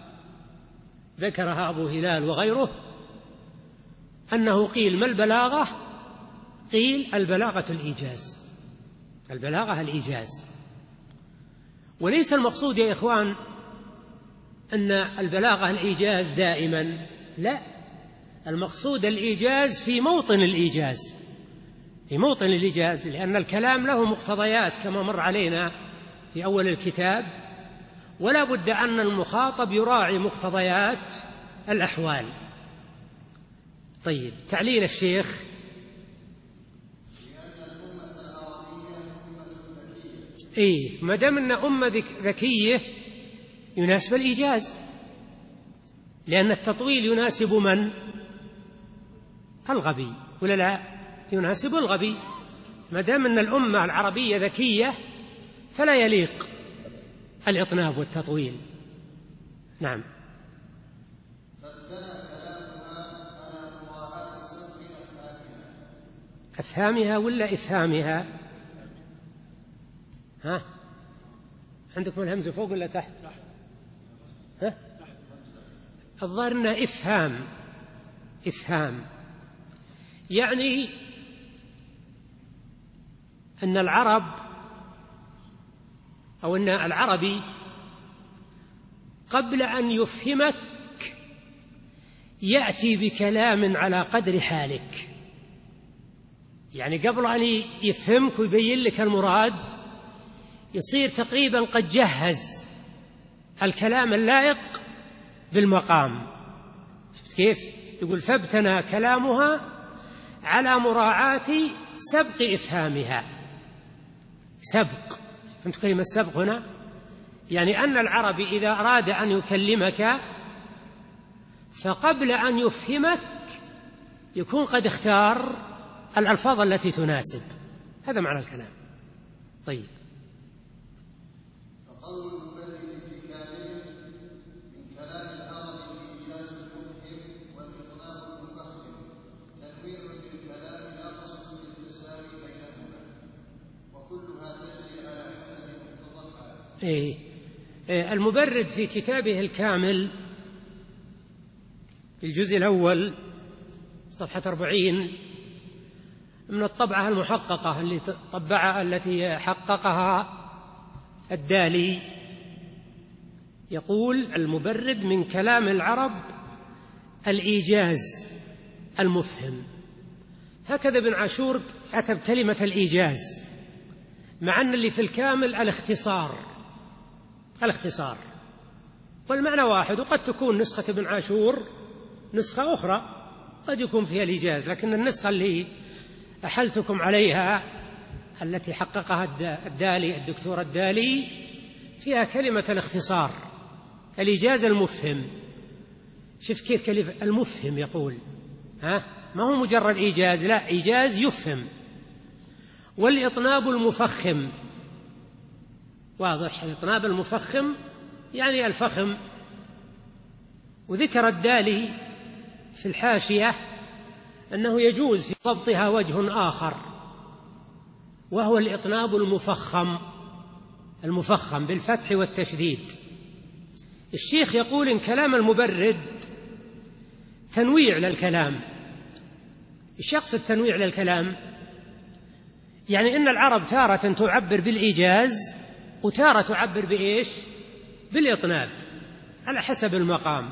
ذكرها أبو هلال وغيره أنه قيل ما البلاغة؟ قيل البلاغة الإيجاز، البلاغة الإيجاز. وليس المقصود يا إخوان أن البلاغة الإيجاز دائما، لا، المقصود الإيجاز في موطن الإيجاز، في موطن الإيجاز، لأن الكلام له مقتضيات كما مر علينا في أول الكتاب، ولا بد أن المخاطب يراعي مقتضيات الأحوال. طيب تعليل الشيخ. ما دام أن أمة ذكية يناسب الإيجاز، لأن التطويل يناسب من؟ الغبي، ولا لا؟ يناسب الغبي. ما دام أن الأمة العربية ذكية فلا يليق الإطناب والتطويل. نعم. أفهامها ولا إفهامها؟ عندكم الهمزة فوق ولا تحت؟ الظاهر أنها إفهام، يعني أن العرب أو أن العربي قبل أن يفهمك يأتي بكلام على قدر حالك، يعني قبل أن يفهمك ويبين لك المراد يصير تقريبا قد جهز الكلام اللائق بالمقام. شفت كيف؟ يقول فابتنى كلامها على مراعاة سبق إفهامها. سبق، فهمت كلمة سبق هنا؟ يعني أن العربي إذا أراد أن يكلمك فقبل أن يفهمك يكون قد اختار الألفاظ التي تناسب. هذا معنى الكلام. طيب. فقول المبلغ في كامله من كلام العرب الإيجاز المفهم والإطناب المفهم تنوير بالكلام لا قصد بالتساوي بينهما، وكلها تجري على حسب مقتضى الحال. المبرد في كتابه الكامل في الجزء الأول صفحة 40 من الطبعة المحققة التي حققها الدالي، يقول المبرد من كلام العرب الإيجاز المفهم. هكذا ابن عاشور أتى بكلمة الإيجاز، مع أن اللي في الكامل الاختصار، والمعنى واحد، وقد تكون نسخة ابن عاشور نسخة أخرى قد يكون فيها الإيجاز، لكن النسخة اللي أحلتكم عليها التي حققها الدالي الدكتور الدالي فيها كلمة الاختصار، الإيجاز المفهم. شوف كيف كلمة المفهم يقول ما هو مجرد إيجاز، لا، إيجاز يفهم. والإطناب المفخم، واضح، الإطناب المفخم يعني الفخم. وذكر الدالي في الحاشية أنه يجوز في ضبطها وجه آخر، وهو الإطناب المفخم بالفتح والتشديد. الشيخ يقول إن كلام المبرد تنويع للكلام. الشخص التنويع للكلام يعني إن العرب تارة تعبر بالإيجاز وتارة تعبر بإيش؟ بالإطناب، على حسب المقام،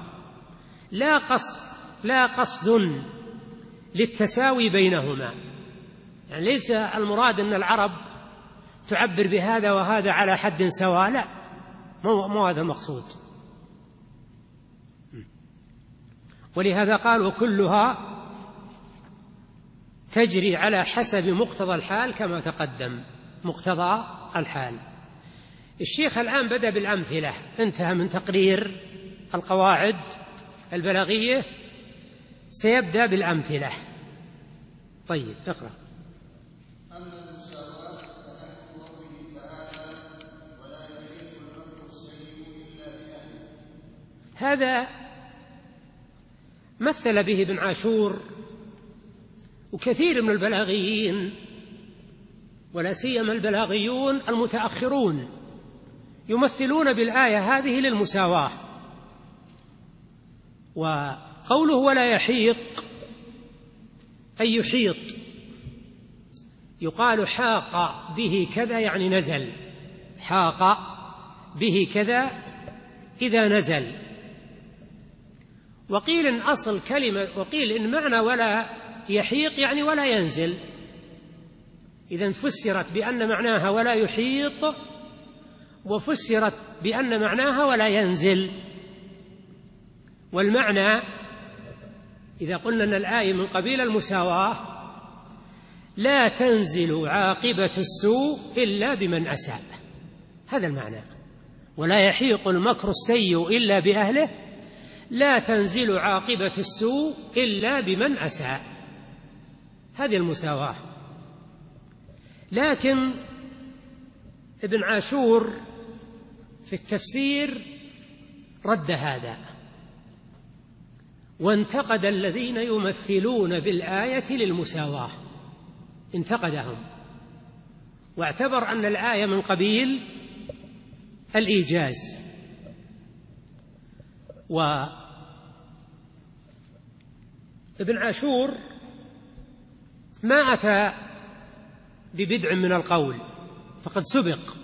لا قصد للتساوي بينهما. يعني ليس المراد أن العرب تعبر بهذا وهذا على حد سواء، لا، مو هذا المقصود. ولهذا قال وكلها تجري على حسب مقتضى الحال كما تقدم، مقتضى الحال. الشيخ الآن بدأ بالأمثلة، انتهى من تقرير القواعد البلاغية، سيبدأ بالأمثلة. طيب اقرأ. أما المساواة فنحو قوله تعالى ولا يحيق المكر السيء إلا بأهله. هذا مثل به ابن عاشور وكثير من البلاغيين، ولا سيما البلاغيون المتأخرون، يمثلون بالآية هذه للمساواة. وقوله ولا يحيق أي يحيط، يقال حاق به كذا يعني نزل، حاق به كذا إذا نزل. وقيل إن أصل كلمة، وقيل إن معنى ولا يحيق يعني ولا ينزل. إذن فسرت بأن معناها ولا يحيط، وفسرت بأن معناها ولا ينزل. والمعنى إذا قلنا أن الآية من قبيل المساواة لا تنزل عاقبة السوء إلا بمن أساء، هذا المعنى. ولا يحيق المكر السيء إلا بأهله، لا تنزل عاقبة السوء إلا بمن أساء، هذه المساواة. لكن ابن عاشور في التفسير رد هذا، وانتقد الذين يمثلون بالآية للمساواة، انتقدهم واعتبر أن الآية من قبيل الإيجاز. وابن عاشور ما أتى ببدع من القول، فقد سبق،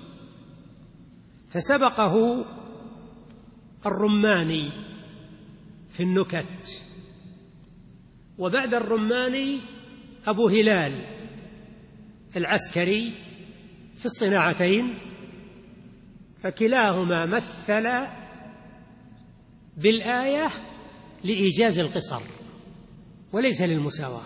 فسبقه الرماني في النكت، وبعد الرماني أبو هلال العسكري في الصناعتين، فكلاهما مثل بالآية لإيجاز القصر وليس للمساواة.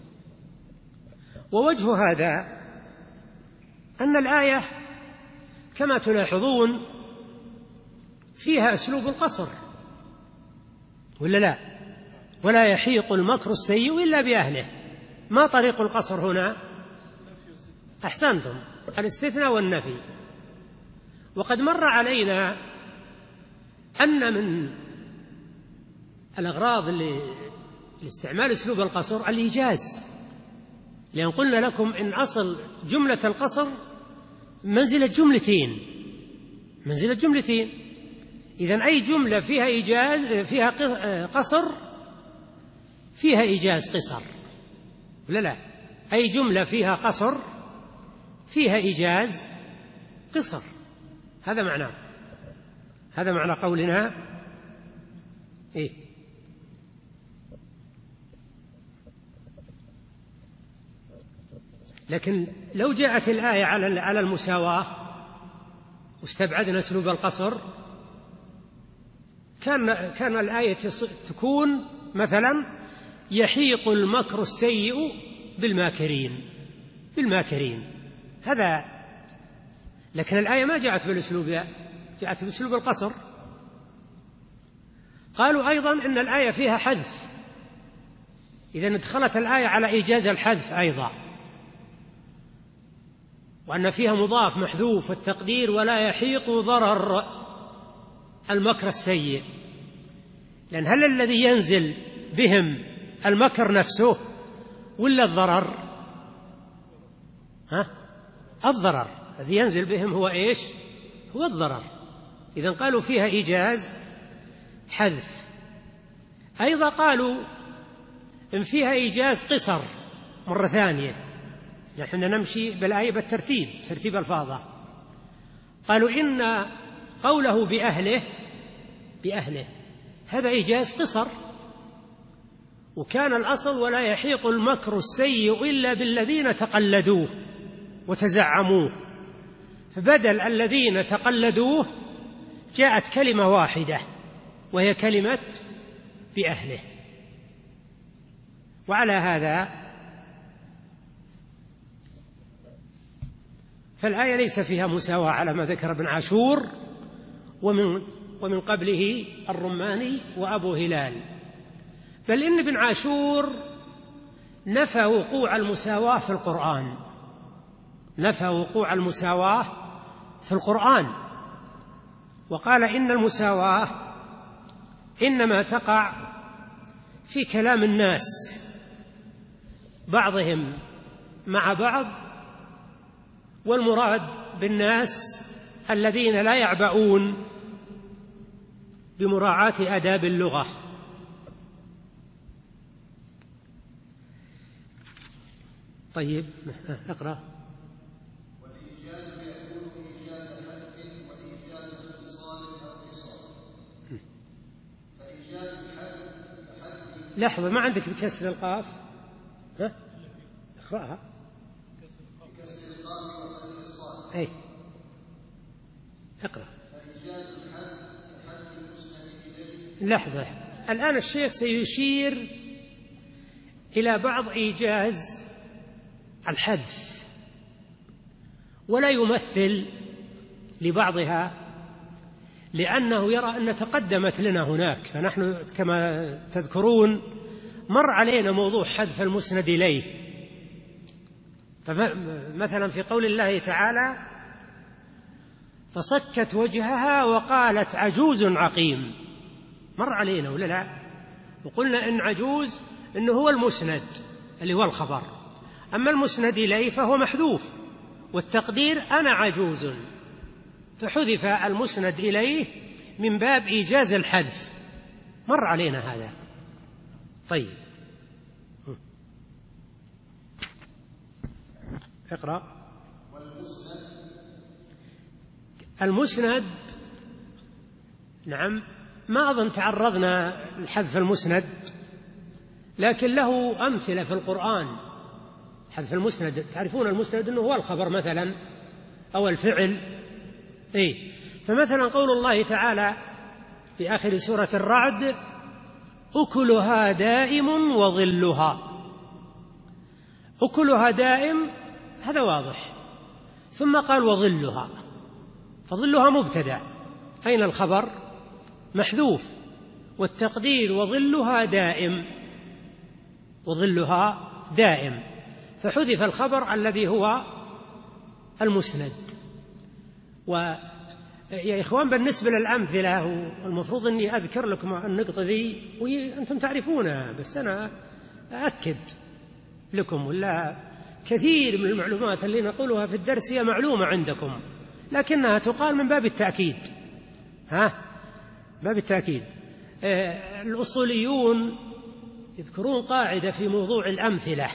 ووجه هذا أن الآية كما تلاحظون فيها أسلوب القصر، ولا لا؟ ولا يحيق المكر السيء إلا بأهله. ما طريق القصر هنا؟ أحسنتم، الاستثناء والنفي. وقد مر علينا أن من الأغراض لاستعمال أسلوب القصر الإيجاز، لأن قلنا لكم إن أصل جملة القصر منزلة جملتين، إذن أي جملة فيها إيجاز فيها قصر فيها إيجاز قصر، لا، أي جملة فيها قصر فيها إيجاز قصر. هذا معنى قولنا إيه؟ لكن لو جاءت الآية على المساواة واستبعدنا أسلوب القصر، كان الآية تكون مثلا يحيق المكر السيء بالماكرين هذا. لكن الآية ما جاءت بالأسلوب ده، جاءت بأسلوب القصر. قالوا أيضا إن الآية فيها حذف، إذن ادخلت الآية على إيجاز الحذف أيضا، وأن فيها مضاف محذوف والتقدير ولا يحيق ضرر المكر السيء. لأن هل الذي ينزل بهم المكر نفسه ولا الضرر؟ الضرر الذي ينزل بهم هو إيش؟ هو الضرر. إذن قالوا فيها إيجاز حذف. أيضا قالوا إن فيها إيجاز قصر مرة ثانية، نحن نمشي بالآية بالترتيب، ترتيب ألفاظها. قالوا إن قوله بأهله هذا إيجاز قصر، وكان الأصل ولا يحيق المكر السيء إلا بالذين تقلدوه وتزعموه، فبدل الذين تقلدوه جاءت كلمة واحدة وهي كلمة بأهله. وعلى هذا فالآية ليس فيها مساواة على ما ذكر ابن عاشور ومن قبله الرماني وأبو هلال، بل إن ابن عاشور نفى وقوع المساواة في القرآن، نفى وقوع المساواة في القرآن، وقال إن المساواة إنما تقع في كلام الناس بعضهم مع بعض، والمراد بالناس الذين لا يعبؤون بمراعاة آداب اللغة. طيب اقرأ. والإيجاز يكون إيجاز حذف وإيجاز اتصال أو قصر. فإيجاز الحذف كحذف. لحظة، ما عندك بكسر القاف؟ اقرأها. بكسر القاف وفتح الصاد. أي اقرأ. فإيجاز الحذف كحذف المسند إليه. لحظة، الآن الشيخ سيشير إلى بعض إيجاز الحذف ولا يمثل لبعضها، لأنه يرى أن تقدمت لنا هناك، فنحن كما تذكرون مر علينا موضوع حذف المسند إليه. فمثلا في قول الله تعالى فصكت وجهها وقالت عجوز عقيم، مر علينا ولا لا؟ وقلنا إن عجوز إنه هو المسند اللي هو الخبر، أما المسند إليه فهو محذوف، والتقدير أنا عجوز، فحذف المسند إليه من باب إيجاز الحذف، مر علينا هذا. طيب اقرأ. المسند نعم، ما أظن تعرضنا لحذف المسند، لكن له أمثلة في القرآن. حذف المسند، تعرفون المسند أنه هو الخبر مثلا أو الفعل. فمثلا قول الله تعالى في آخر سورة الرعد أكلها دائم وظلها، أكلها دائم هذا واضح، ثم قال وظلها، فظلها مبتدأ، أين الخبر؟ محذوف، والتقدير وظلها دائم، وظلها دائم، فحذف الخبر الذي هو المسند. ويا إخوان بالنسبة للأمثلة المفروض أني أذكر لكم النقطة ذي وأنتم تعرفونها، بس أنا أأكد لكم، ولا كثير من المعلومات اللي نقولها في الدرس هي معلومة عندكم لكنها تقال من باب التأكيد. باب التأكيد. الأصوليون يذكرون قاعدة في موضوع الأمثلة،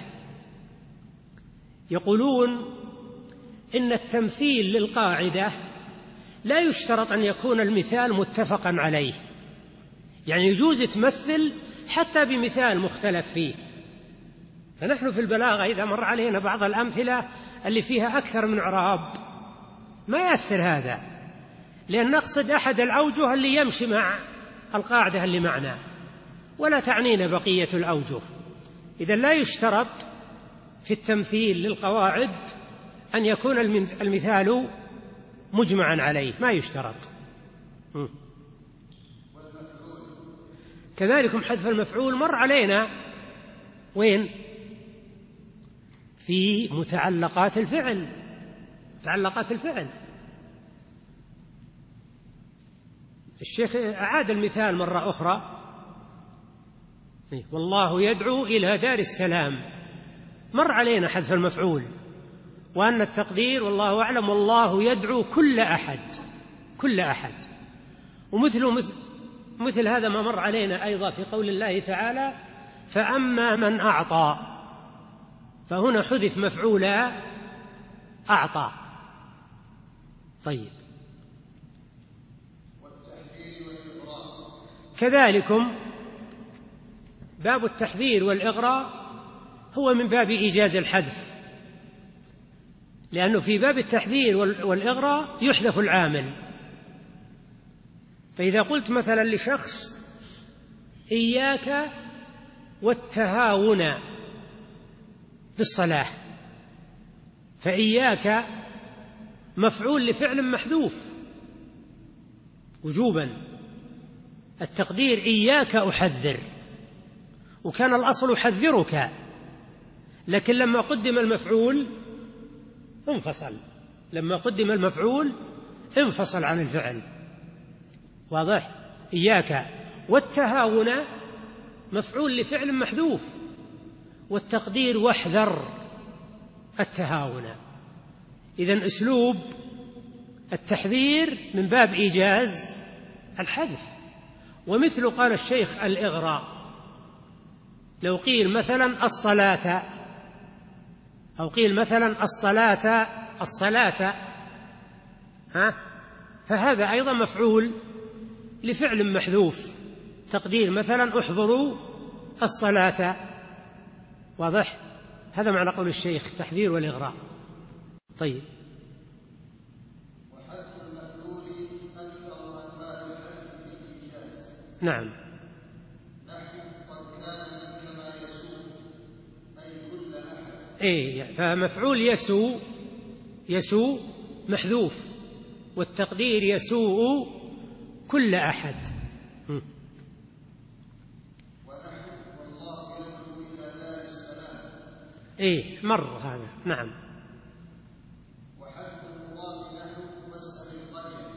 يقولون إن التمثيل للقاعدة لا يشترط أن يكون المثال متفقا عليه، يعني يجوز تمثل حتى بمثال مختلف فيه. فنحن في البلاغة إذا مر علينا بعض الأمثلة اللي فيها أكثر من إعراب ما يأثر هذا، لأن نقصد أحد الأوجه اللي يمشي مع القاعدة اللي معنا، ولا تعنينا بقية الأوجه. إذا لا يشترط في التمثيل للقواعد أن يكون المثال مجمعا عليه، ما يشترط. كذلك حذف المفعول مر علينا وين؟ في متعلقات الفعل. متعلقات الفعل. الشيخ أعاد المثال مرة أخرى: والله يدعو إلى دار السلام، مر علينا حذف المفعول، وأن التقدير والله أعلم والله يدعو كل أحد. كل أحد. مثل هذا ما مر علينا أيضا في قول الله تعالى: فأما من أعطى، فهنا حذف مفعولا أعطى. طيب، كذلكم باب التحذير والإغراء هو من باب إيجاز الحذف، لأنه في باب التحذير والإغراء يحذف العامل. فإذا قلت مثلا لشخص: إياك والتهاون بالصلاة، فإياك مفعول لفعل محذوف وجوبا، التقدير إياك أحذر، وكان الأصل أحذرك، لكن لما قدم المفعول انفصل. لما قدم المفعول انفصل عن الفعل. واضح؟ إياك. والتهاون مفعول لفعل محذوف، والتقدير واحذر التهاون. إذن أسلوب التحذير من باب إيجاز الحذف. ومثل قال الشيخ الإغراء، لو قيل مثلا الصلاة، أو قيل مثلا الصلاة فهذا أيضا مفعول لفعل محذوف، تقدير مثلا احضروا الصلاة. واضح؟ هذا معنى قول الشيخ التحذير والإغراء. طيب، وحذف المفعول أكثر أنواع الحذف بالإيجاز. نعم. نحو قد كان كما يسوء، أي كل أحد. فمفعول يسوء محذوف، والتقدير يسوء كل أحد. ونحو والله يدعو إلى دار السلام. مر هذا. نعم. وحذف المضاف نحو واسأل القرية.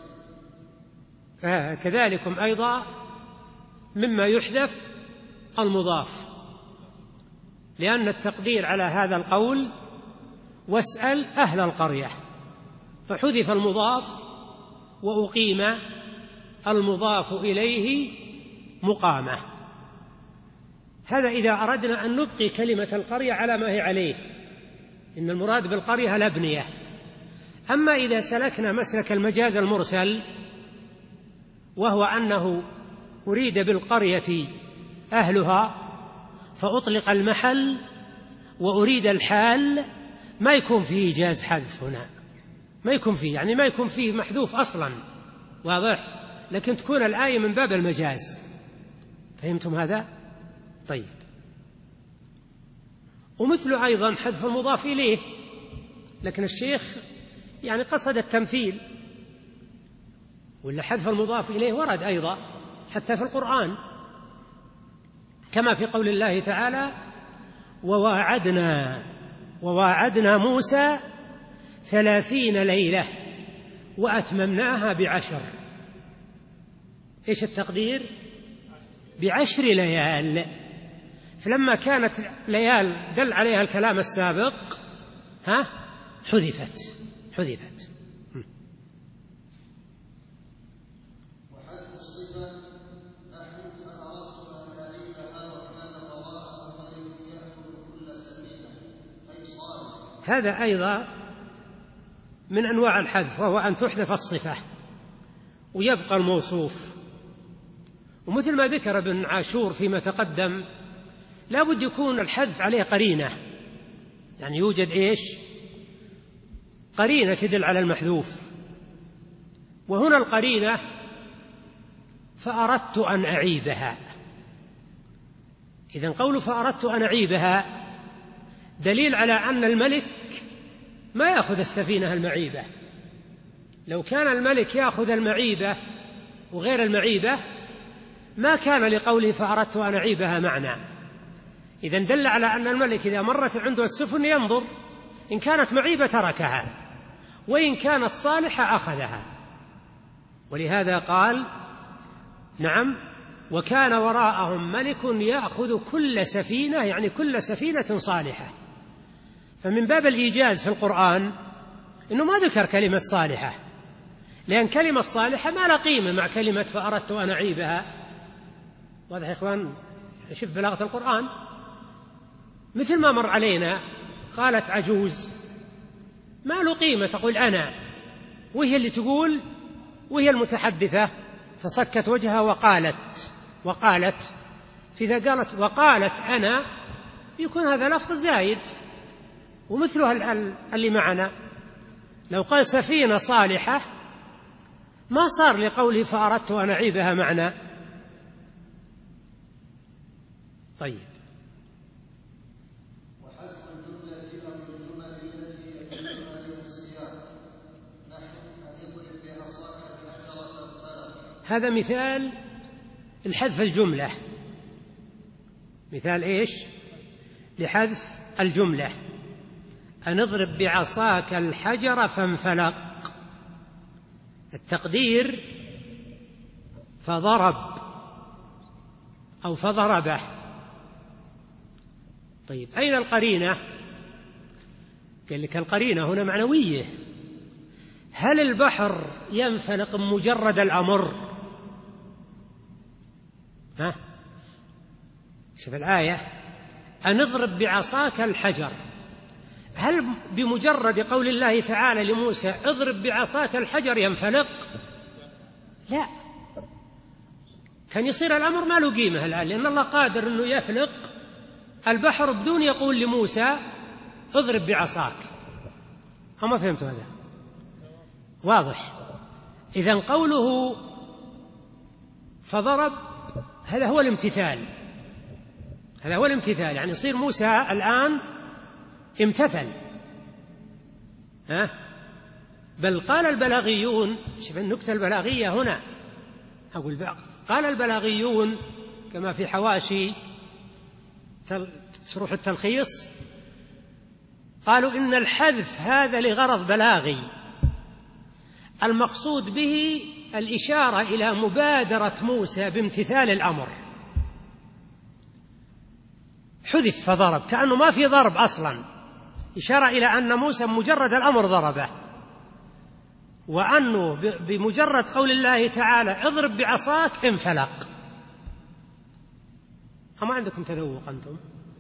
كذلكم أيضا مما يحذف المضاف، لأن التقدير على هذا القول واسأل أهل القرية، فحذف المضاف وأقيم المضاف إليه مقامة. هذا إذا أردنا أن نبقي كلمة القرية على ما هي عليه، إن المراد بالقرية الأبنية. أما إذا سلكنا مسلك المجاز المرسل، وهو أنه أريد بالقرية أهلها فأطلق المحل وأريد الحال، ما يكون فيه إيجاز حذف هنا، ما يكون فيه، يعني ما يكون فيه محذوف أصلا. واضح؟ لكن تكون الآية من باب المجاز. فهمتم هذا؟ طيب. ومثل أيضا حذف المضاف إليه، لكن الشيخ يعني قصد التمثيل، ولا حذف المضاف إليه ورد أيضا حتى في القرآن، كما في قول الله تعالى: وواعدنا موسى 30 ليلة وأتممناها ب10. إيش التقدير؟ ب10 ليال. فلما كانت ليال دل عليها الكلام السابق حذفت. وحذف الصفة نحو فأردت أن أعيدها وكان وراءه طريق يأكل كل سفينة، أي صالح. هذا أيضا من أنواع الحذف، وهو أن تحذف الصفة ويبقى الموصوف. ومثل ما ذكر ابن عاشور فيما تقدم، لا بد يكون الحذف عليه قرينة، يعني يوجد قرينة تدل على المحذوف. وهنا القرينة فأردت أن أعيبها. إذن قول فأردت أن أعيبها دليل على أن الملك ما يأخذ السفينة المعيبة. لو كان الملك يأخذ المعيبة وغير المعيبة ما كان لقوله فأردت أن أعيبها معنى. إذن دل على أن الملك إذا مرت عنده السفن ينظر، إن كانت معيبة تركها، وإن كانت صالحة أخذها. ولهذا قال نعم وكان وراءهم ملك يأخذ كل سفينة، يعني كل سفينة صالحة. فمن باب الإيجاز في القرآن إنه ما ذكر كلمة صالحة، لأن كلمة صالحة ما لا قيمة مع كلمة فأردت أن أعيبها. واضح يا إخوان؟ شوف بلاغة القرآن، مثل ما مر علينا قالت عجوز ما له قيمة، تقول أنا، وهي اللي تقول وهي المتحدثة، فصكت وجهها وقالت فإذا قالت وقالت أنا يكون هذا لفظ زايد. ومثله اللي معنا لو قال سفينة صالحة ما صار لقوله فأردت أن أعيبها معنى. طيب وحذف الجملة أو الجمل التي يدل عليها السياق، نحو أن اضرب بعصاك الحجر فانفلق. هذا مثال الحذف الجملة، مثال إيش؟ لحذف الجملة، أن اضرب بعصاك الحجر فانفلق. التقدير فضرب أو فضربه. طيب أين القرينة؟ قال لك القرينة هنا معنوية. هل البحر ينفلق مجرد الأمر؟ شوف الآية أن اضرب بعصاك الحجر، هل بمجرد قول الله تعالى لموسى اضرب بعصاك الحجر ينفلق؟ لا، كان يصير الأمر ما له قيمة الآن، لأن الله قادر أنه يفلق البحر بدون يقول لموسى اضرب بعصاك. أما فهمت هذا؟ واضح. إذن قوله فضرب هذا هو الامتثال، هذا هو الامتثال، يعني يصير موسى الآن امتثل. بل قال البلاغيون، شوف النكتة البلاغية هنا، قال البلاغيون كما في حواشي شروح التلخيص، قالوا إن الحذف هذا لغرض بلاغي، المقصود به الإشارة إلى مبادرة موسى بامتثال الأمر. حذف فضرب كأنه ما في ضرب أصلا، إشارة إلى أن موسى مجرد الأمر ضربه، وأنه بمجرد قول الله تعالى اضرب بعصاك انفلق. أما عندكم تذوق أنتم؟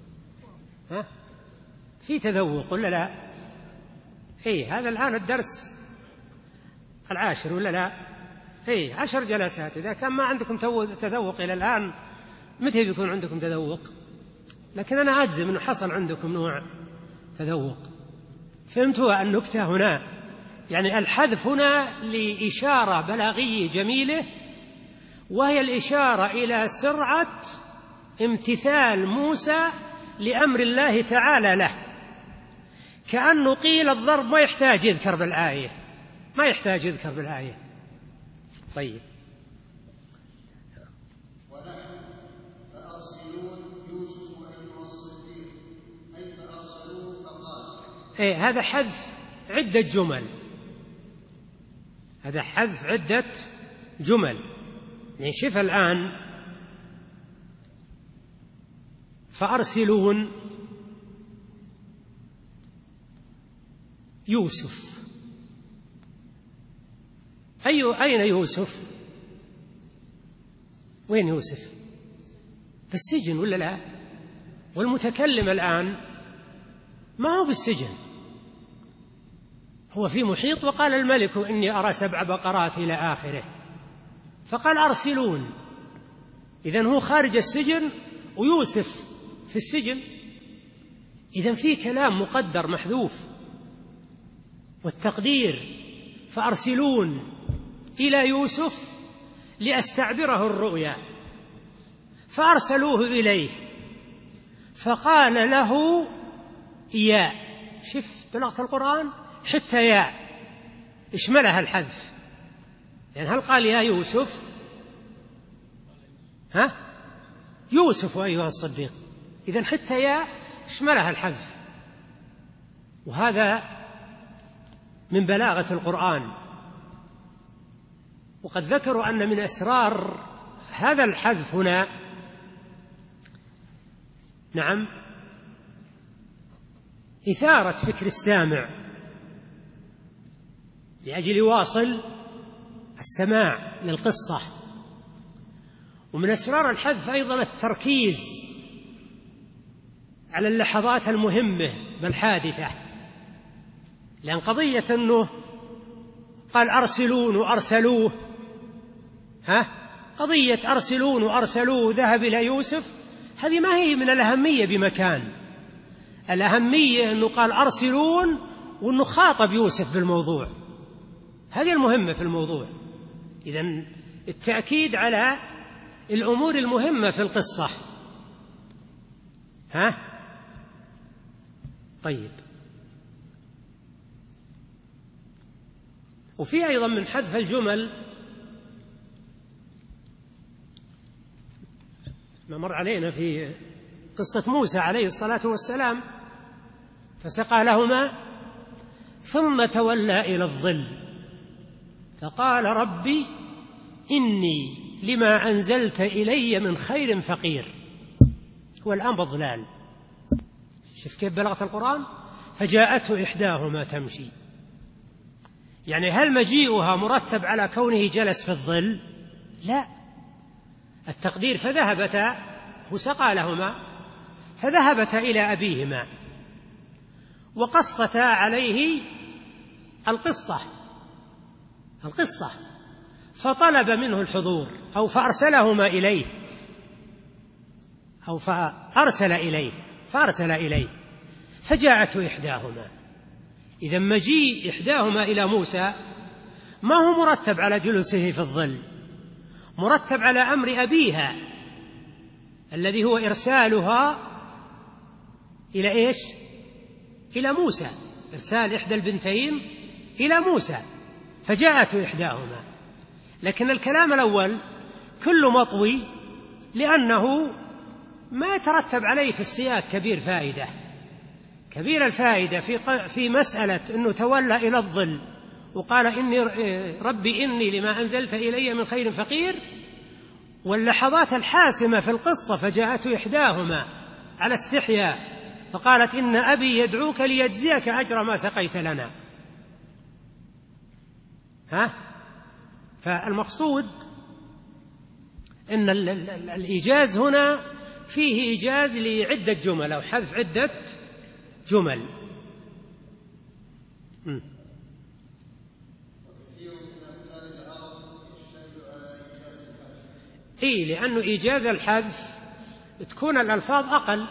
في تذوق ولا لا؟ هذا الآن الدرس 10 ولا لا؟ 10 جلسات. إذا كان ما عندكم تذوق إلى الآن متى بيكون عندكم تذوق؟ لكن أنا أجزم أنه حصل عندكم نوع تذوق. فهمتوا النكتة هنا؟ يعني الحذف هنا لإشارة بلاغية جميلة، وهي الإشارة إلى سرعة امتثال موسى لأمر الله تعالى له، كأنه قيل الضرب ما يحتاج يذكر بالآية، ما يحتاج يذكر بالآية. طيب ونحن فأرسلون يوسف أيها الصديق، أي فأرسلوه فقال. هذا حذف عدة جمل، هذا حذف عدة جمل. يعني شوف الآن فأرسلون يوسف، أين يوسف؟ وين يوسف؟ بالسجن ولا لا؟ والمتكلم الآن ما هو بالسجن، هو في محيط. وقال الملك إني أرى 7 بقرات إلى آخره، فقال أرسلون. إذن هو خارج السجن ويوسف في السجن، إذن في كلام مقدر محذوف. والتقدير فأرسلون إلى يوسف لأستعبره الرؤيا، فأرسلوه إليه فقال له يا، شف بلغة القرآن حتى يا اشملها الحذف. يعني هل قال يا يوسف؟ يوسف أيها الصديق، إذن حتى يا اشملها الحذف، وهذا من بلاغة القرآن. وقد ذكروا أن من أسرار هذا الحذف هنا نعم إثارة فكر السامع لأجل يواصل السماع للقصة. ومن أسرار الحذف أيضا التركيز على اللحظات المهمة بالحادثة، لأن قضية أنه قال أرسلون وأرسلوه، قضية أرسلون وأرسلوه ذهب إلى يوسف، هذه ما هي من الأهمية بمكان. الأهمية أنه قال أرسلون وأنه خاطب يوسف بالموضوع، هذه المهمة في الموضوع. إذن التأكيد على الأمور المهمة في القصة. طيب، وفي أيضا من حذف الجمل ما مر علينا في قصة موسى عليه الصلاة والسلام، فسقى لهما ثم تولى إلى الظل فقال ربي إني لما أنزلت إلي من خير فقير. هو الآن بظلال، شوف كيف بلغة القرآن. فجاءته إحداهما تمشي، يعني هل مجيئها مرتب على كونه جلس في الظل؟ لا، التقدير فذهبتا، وسقى لهما فذهبتا إلى أبيهما وقصتا عليه القصة، فطلب منه الحضور أو فأرسلهما إليه أو فأرسل إليه فجاءته إحداهما. إذا مجيء إحداهما إلى موسى ما هو مرتب على جلوسه في الظل، مرتب على أمر أبيها الذي هو إرسالها إلى إيش؟ إلى موسى، إرسال إحدى البنتين إلى موسى، فجاءته إحداهما. لكن الكلام الأول كله مطوي، لأنه ما يترتب عليه في السياق كبير الفائدة في مسألة أنه تولى إلى الظل وقال إني ربي إني لما أنزلت إلي من خير فقير، واللحظات الحاسمة في القصة فجاءته إحداهما على استحياء فقالت إن أبي يدعوك ليجزيك أجر ما سقيت لنا. فالمقصود أن الإيجاز هنا فيه إيجاز لعدة جمل أو حذف عدة جمل. لأنه إيجاز الحذف تكون الألفاظ أقل،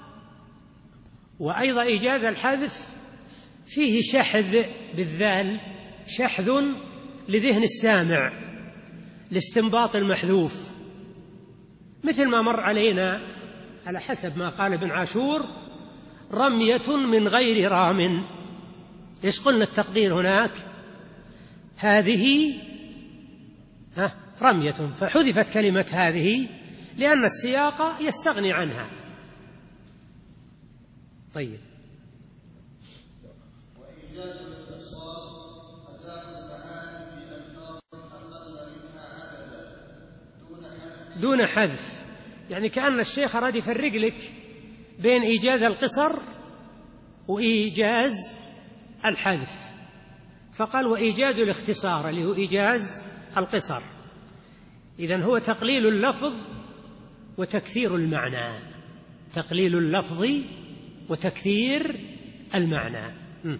وأيضا إيجاز الحذف فيه شحذ بالذال، شحذ لذهن السامع لاستنباط المحذوف، مثل ما مر علينا على حسب ما قال ابن عاشور رمية من غير رام. إيش قلنا التقدير هناك؟ هذه رمية، فحذفت كلمة هذه لأن السياق يستغني عنها. طيب، وإيجاز الاختصار أداء المعاني بألفاظ أقل منها عددا دون حذف، يعني كأن الشيخ أراد يفرق لك بين إيجاز القصر وإيجاز الحذف، فقال وإيجاز الاختصار اللي هو إيجاز القصر. إذن هو تقليل اللفظ وتكثير المعنى، تقليل اللفظ وتكثير المعنى.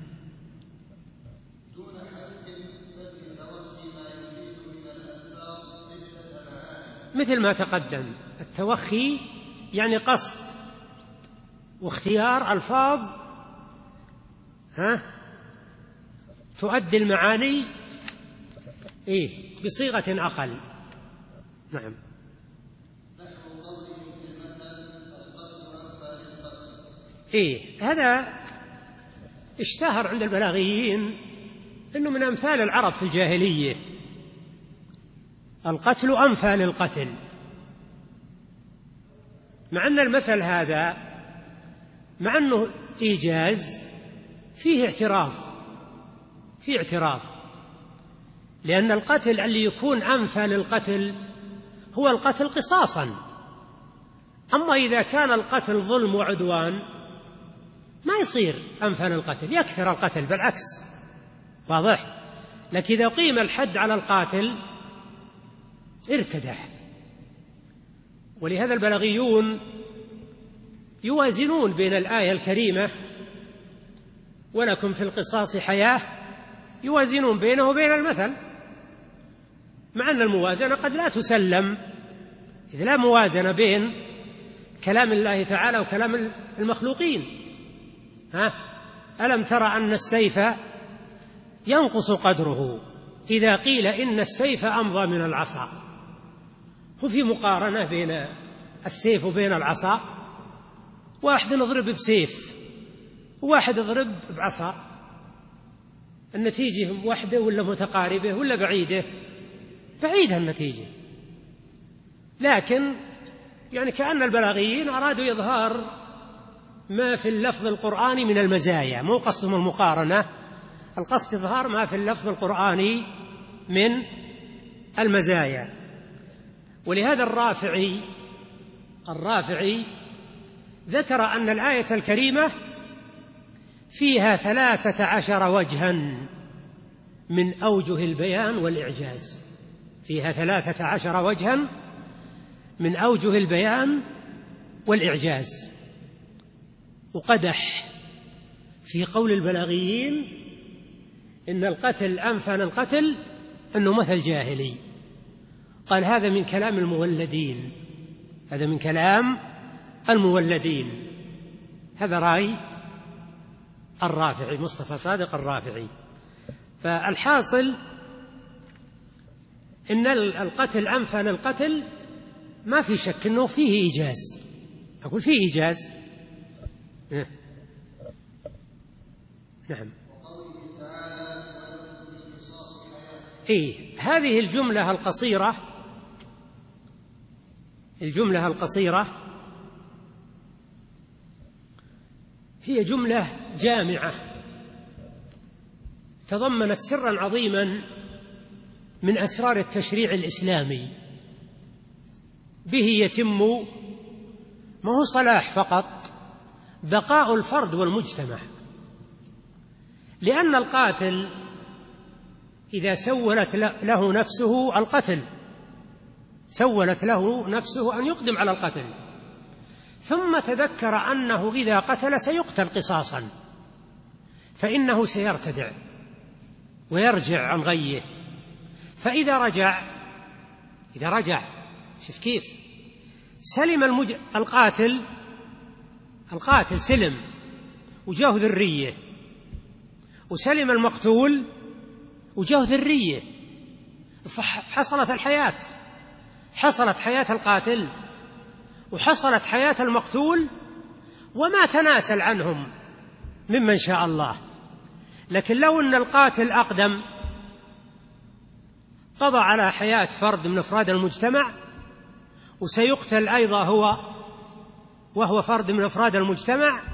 دون حذف بل توخي ما يفيد من الألفاظ عدة معاني، مثل ما تقدم. التوخي يعني قصد واختيار ألفاظ تؤدي المعاني بصيغة أقل. نعم. نحو قوله في المثل القتل أنفى للقتل. هذا اشتهر عند البلاغيين أنه من أمثال العرب في الجاهلية، القتل أنفى للقتل، مع أن المثل هذا مع أنه إيجاز فيه اعتراض، لأن القتل اللي يكون أنفى للقتل هو القتل قصاصا. أما إذا كان القتل ظلم وعدوان ما يصير أنفى للقتل، يكثر القتل بالعكس، واضح؟ لكن إذا قيم الحد على القاتل ارتدع. ولهذا البلاغيون يوازنون بين الآية الكريمة ولكم في القصاص حياة، يوازنون بينه وبين المثل، مع أن الموازنة قد لا تسلم، إذ لا موازنة بين كلام الله تعالى وكلام المخلوقين. ألم ترى أن السيف ينقص قدره إذا قيل إن السيف أمضى من العصا؟ وفي مقارنة بين السيف وبين العصا، واحد يضرب بسيف وواحد يضرب بعصا، النتيجة واحدة ولا متقاربة ولا بعيدة؟ بعيدة النتيجة. لكن يعني كأن البلاغيين أرادوا إظهار ما في اللفظ القرآني من المزايا، مو قصدهم المقارنة، القصد إظهار ما في اللفظ القرآني من المزايا. ولهذا الرافعي ذكر أن الآية الكريمة فيها 13 وجها من أوجه البيان والإعجاز، فيها 13 وجها من أوجه البيان والإعجاز. وقدح في قول البلاغيين إن القتل أنفى للقتل أنه مثل جاهلي، قال هذا من كلام المولدين، هذا من كلام المولدين. هذا رأي الرافعي، مصطفى صادق الرافعي. فالحاصل إن القتل أنفى للقتل ما في شك أنه فيه إيجاز، أقول فيه إيجاز. نعم. هذه الجملة القصيرة هي جملة جامعة تضمنت سرا عظيما من أسرار التشريع الإسلامي، به يتم ما هو صلاح فقط، بقاء الفرد والمجتمع. لأن القاتل إذا سولت له نفسه القتل، سولت له نفسه أن يقدم على القتل، ثم تذكر أنه إذا قتل سيقتل قصاصا، فإنه سيرتدع ويرجع عن غيه. فإذا رجع شوف كيف سلم القاتل سلم وجاه ذرية، وسلم المقتول وجاه ذرية، فحصلت الحياة، حصلت حياة القاتل وحصلت حياة المقتول، وما تناسل عنهم ممن شاء الله. لكن لو أن القاتل أقدم قضى على حياة فرد من أفراد المجتمع، وسيقتل أيضا وهو فرد من أفراد المجتمع،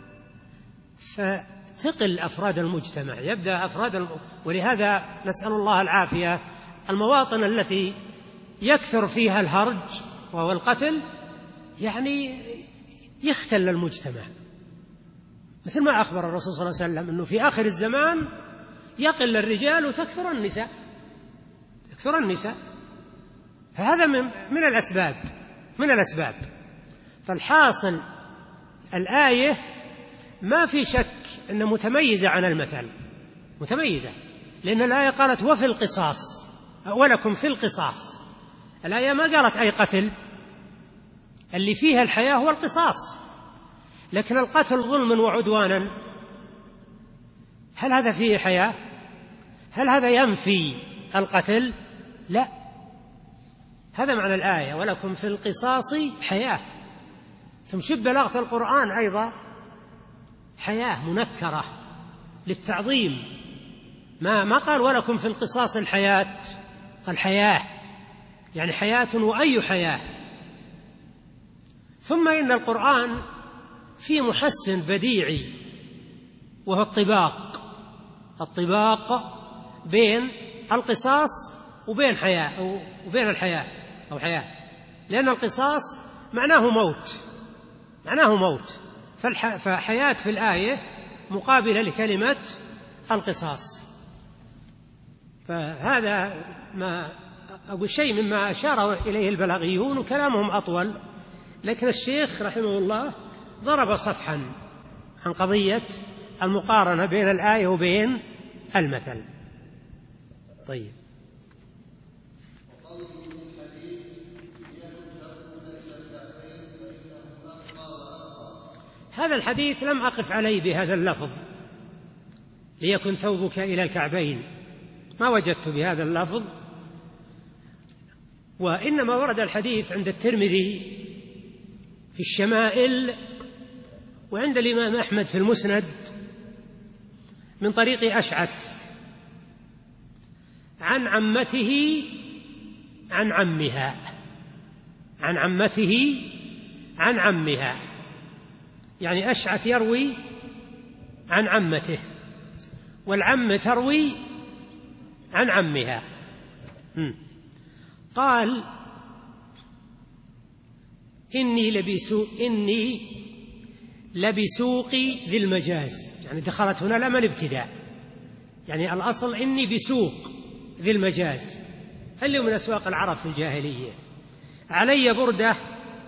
فتقل أفراد المجتمع، يبدأ ولهذا نسأل الله العافية، المواطن التي يكثر فيها الهرج وهو القتل يعني يختل المجتمع، مثل ما أخبر الرسول صلى الله عليه وسلم أنه في آخر الزمان يقل الرجال وتكثر النساء. فهذا من الأسباب. فالحاصل الآية ما في شك أن متميزة عن المثل، متميزة، لأن الآية قالت وفي القصاص، ولكم في القصاص. الآية ما قالت أي قتل، اللي فيها الحياة هو القصاص. لكن القتل ظلما وعدوانا، هل هذا فيه حياة؟ هل هذا ينفي القتل؟ لا. هذا معنى الآية ولكم في القصاص حياة. ثم شوف بلاغة القرآن أيضا، حياة منكرة للتعظيم، ما قال ولكم في القصاص الحياة، قال حياة، يعني حياة وأي حياة. ثم إن القرآن فيه محسن بديعي وهو الطباق بين القصاص وبين الحياة، لأن القصاص معناه موت، فحياة في الآية مقابلة لكلمة القصاص. فهذا ما أقول شيء مما أشار إليه البلاغيون، وكلامهم أطول، لكن الشيخ رحمه الله ضرب صفحا عن قضية المقارنة بين الآية وبين المثل. طيب، هذا الحديث لم أقف عليه بهذا اللفظ ليكن ثوبك إلى الكعبين، ما وجدت بهذا اللفظ، وإنما ورد الحديث عند الترمذي في الشمائل وعند الإمام أحمد في المسند من طريق أشعث عن عمته عن عمها، يعني أشعث يروي عن عمته والعم تروي عن عمها. قال: إني لبسوق ذي المجاز، يعني دخلت هنا لام الابتداء، يعني الأصل إني بسوق ذي المجاز، اللي من أسواق العرب في الجاهلية، علي بردة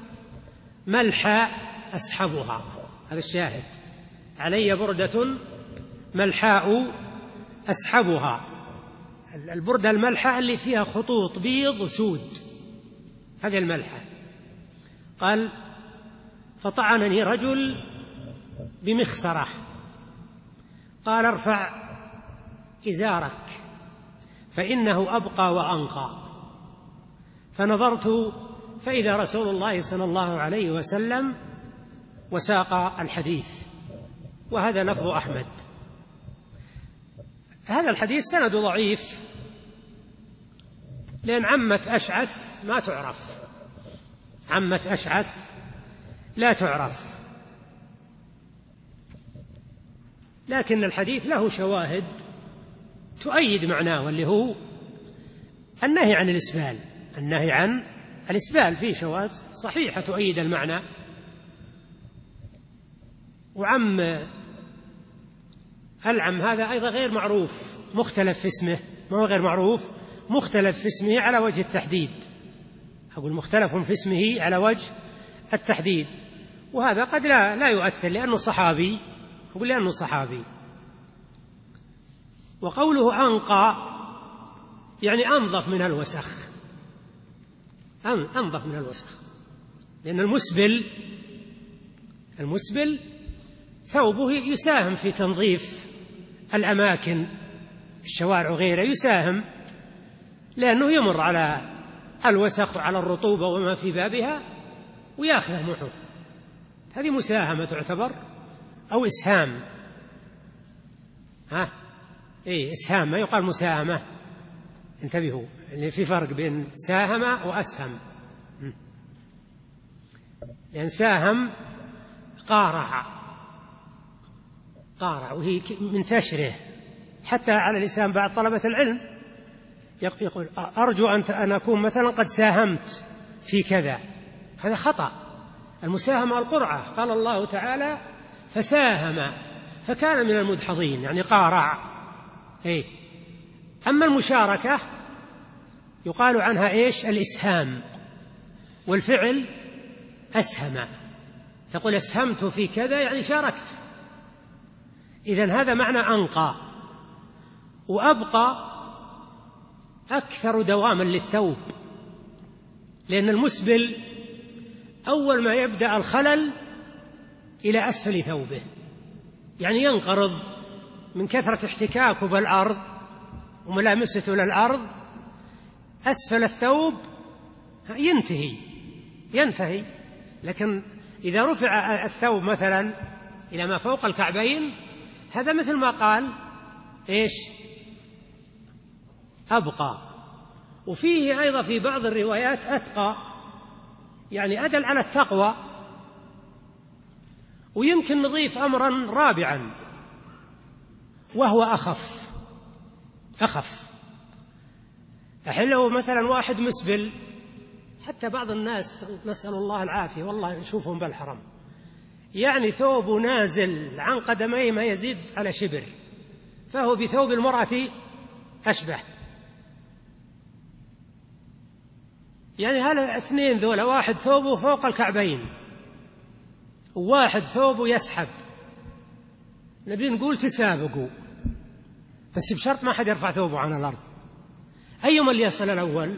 ملحاء أسحبها، هذا الشاهد، علي بردة ملحاء أسحبها، البردة الملحاء اللي فيها خطوط بيض وسود، هذه الملحاء. قال: فطعنني رجل بمخصرة، قال: ارفع إزارك فإنه أبقى وأنقى. فنظرت فإذا رسول الله صلى الله عليه وسلم وساق الحديث، وهذا لفظ أحمد. هذا الحديث سند ضعيف، لأن عمة أشعث ما تعرف، عمة أشعث لا تعرف، لكن الحديث له شواهد تؤيد معناه، واللي هو النهي عن الإسبال فيه شواهد صحيحة تؤيد المعنى. وعم العم هذا أيضا غير معروف، مختلف في اسمه، ما هو غير معروف، مختلف في اسمه على وجه التحديد، أقول مختلف في اسمه على وجه التحديد، وهذا قد لا يؤثر لأنه صحابي، أقول لأنه صحابي. وقوله أنقى يعني أنظف من الوسخ، أنظف من الوسخ، لأن المسبل ثوبه يساهم في تنظيف الأماكن، الشوارع وغيره يساهم، لأنه يمر على الوسخ وعلى الرطوبة وما في بابها ويأخذ معه، هذه مساهمة تعتبر أو إسهام. إسهام، ما يقال مساهمة، انتبهوا، اللي في فرق بين ساهم وأسهم، لأن ساهم قارع، وهي منتشرة حتى على لسان بعض طلبة العلم، يقول: أرجو أن أكون مثلا قد ساهمت في كذا، هذا خطأ. المساهمة القرعة، قال الله تعالى: فساهم فكان من المدحضين، يعني قارع. أما المشاركة يقال عنها الإسهام، والفعل أسهم، تقول أسهمت في كذا يعني شاركت. إذن هذا معنى أنقى. وأبقى أكثر دواما للثوب، لأن المسبل أول ما يبدأ الخلل إلى أسفل ثوبه، يعني ينقرض من كثرة احتكاكه بالأرض وملامسته للأرض، أسفل الثوب ينتهي. لكن إذا رفع الثوب مثلا إلى ما فوق الكعبين، هذا مثل ما قال أبقى. وفيه أيضا في بعض الروايات أتقى، يعني أدل على التقوى، ويمكن نضيف أمرا رابعا وهو أخف. الحين لو مثلا واحد مسبل، حتى بعض الناس نسأل الله العافية والله نشوفهم بالحرم، يعني ثوبه نازل عن قدميه ما يزيد على شبر، فهو بثوب المرأة أشبه. يعني هذا اثنين ذولا، واحد ثوبه فوق الكعبين وواحد ثوبه يسحب، نبي نقول تسابقوا، بس بشرط ما حد يرفع ثوبه عن الأرض. أيما اللي يصل الأول؟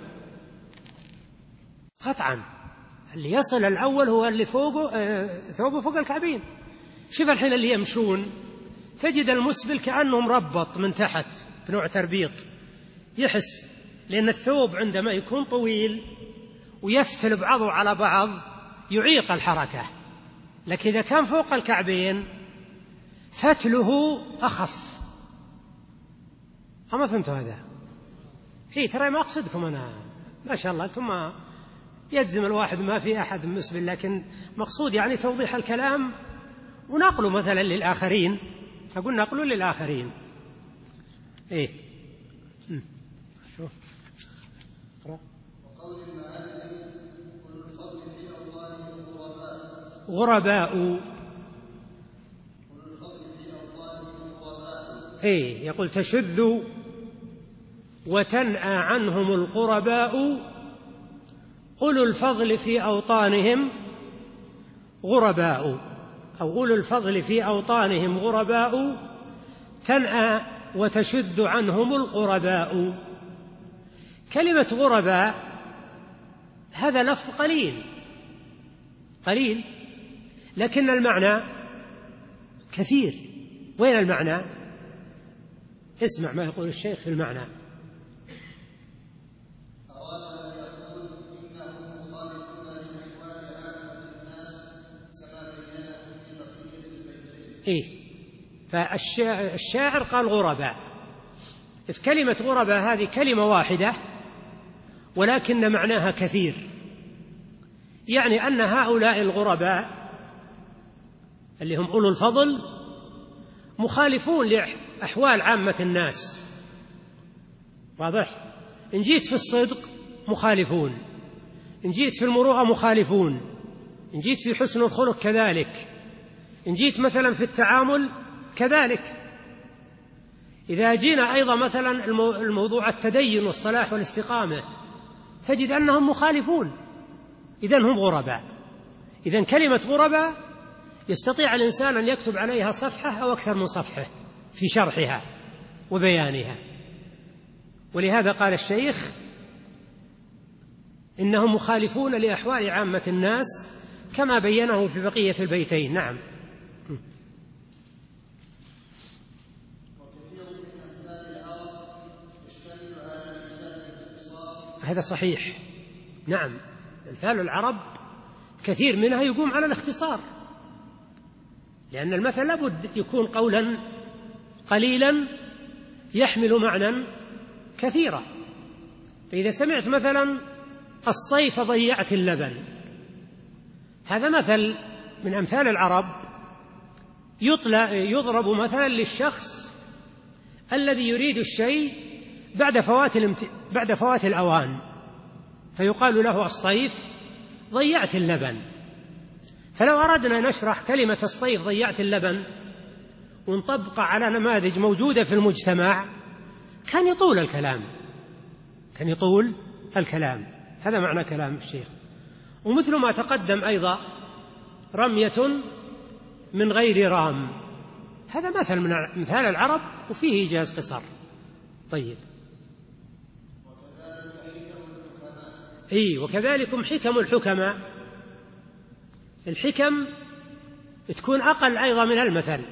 قطعا اللي يصل الأول هو اللي فوقه ثوبه فوق الكعبين. شوف الحين اللي يمشون تجد المسبل كأنه مربط من تحت بنوع تربيط، يحس، لأن الثوب عندما يكون طويل ويفتل بعضه على بعض يعيق الحركة، لكن إذا كان فوق الكعبين فتله أخف. أما فهمتوا هذا؟ ترى ما أقصدكم أنا، ما شاء الله ثم يجزم الواحد ما في أحد مسبل، لكن مقصود يعني توضيح الكلام ونقله مثلا للآخرين. أقول نقله للآخرين. شو غرباء. يقول تشذ وتنأى عنهم القرباء، أولو الفضل في أوطانهم غرباء، أو أولو الفضل في أوطانهم غرباء، تنأى وتشذ عنهم القرباء. كلمة غرباء هذا لفظ قليل، لكن المعنى كثير. وين المعنى؟ اسمع ما يقول الشيخ في المعنى. فالشاعر قال غرباء، إذ كلمة غرباء هذه كلمة واحدة ولكن معناها كثير، يعني أن هؤلاء الغرباء اللي هم أولو الفضل مخالفون لأحوال عامة الناس. واضح؟ إن جيت في الصدق مخالفون، إن جيت في المروءة مخالفون، إن جيت في حسن الخلق كذلك، إن جيت مثلا في التعامل كذلك. إذا جينا أيضا مثلا الموضوع التدين والصلاح والاستقامة تجد أنهم مخالفون، إذن هم غرباء. إذن كلمة غرباء يستطيع الإنسان أن يكتب عليها صفحة أو أكثر من صفحة في شرحها وبيانها. ولهذا قال الشيخ إنهم مخالفون لأحوال عامة الناس كما بينه في بقية البيتين. نعم. هذا صحيح. نعم، أمثال العرب كثير منها يقوم على الاختصار، لأن المثل لابد يكون قولا قليلا يحمل معنى كثيرا. فإذا سمعت مثلا الصيف ضيعت اللبن، هذا مثل من أمثال العرب يضرب مثلا للشخص الذي يريد الشيء بعد فوات الأوان، فيقال له الصيف ضيعت اللبن. فلو أردنا نشرح كلمة الصيف ضيعت اللبن ونطبق على نماذج موجودة في المجتمع كان يطول الكلام. هذا معنى كلام الشيخ. ومثل ما تقدم أيضا رمية من غير رام، هذا مثل من مثال العرب وفيه إيجاز قصر. طيب. وكذلكم حكم الحكماء، الحكم تكون أقل أيضا من المثل.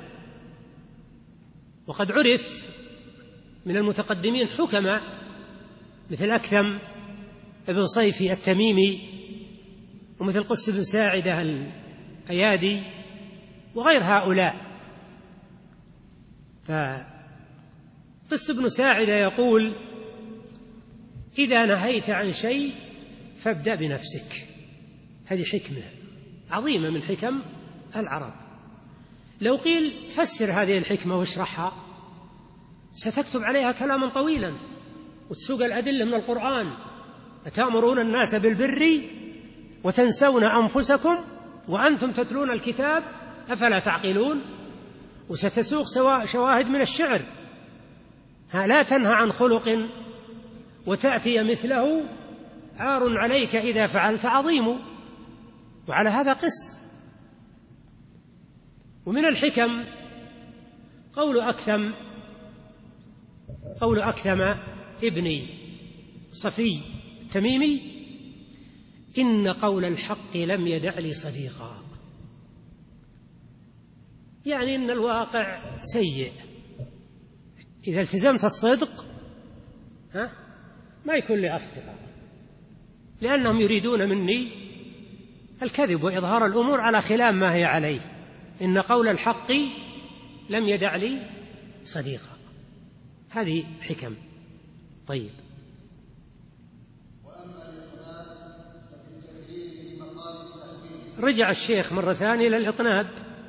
وقد عرف من المتقدمين حكماء مثل أكثم ابن صيفي التميمي، ومثل قس بن ساعدة الأيادي وغير هؤلاء. فقس بن ساعدة يقول إذا نهيت عن شيء فابدأ بنفسك. هذه حكمة عظيمة من حكم العرب. لو قيل فسر هذه الحكمة واشرحها ستكتب عليها كلاما طويلا وتسوق الأدلة من القرآن: أتأمرون الناس بالبر وتنسون أنفسكم وأنتم تتلون الكتاب أفلا تعقلون. وستسوق شواهد من الشعر: لا تنهى عن خلق وتأتي مثله عار عليك إذا فعلت عظيم. وعلى هذا قس. ومن الحكم قول أكثم ابن صفي التميمي: إن قول الحق لم يدع لي صديقا. يعني إن الواقع سيء، إذا التزمت الصدق ما يكون لي أصدقاء، لأنهم يريدون مني الكذب وإظهار الأمور على خلاف ما هي عليه. إن قول الحق لم يدع لي صديقا. هذه حكم. طيب. رجع الشيخ مرة ثانية إلى الإطناب.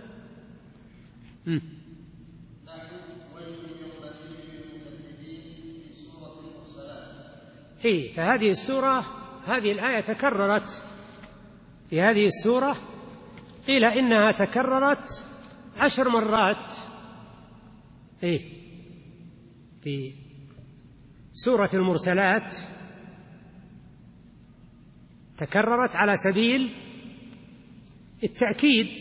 فهذه السورة، هذه الآية تكررت في هذه السورة، قيل إنها تكررت 10 مرات في سورة المرسلات، تكررت على سبيل التأكيد،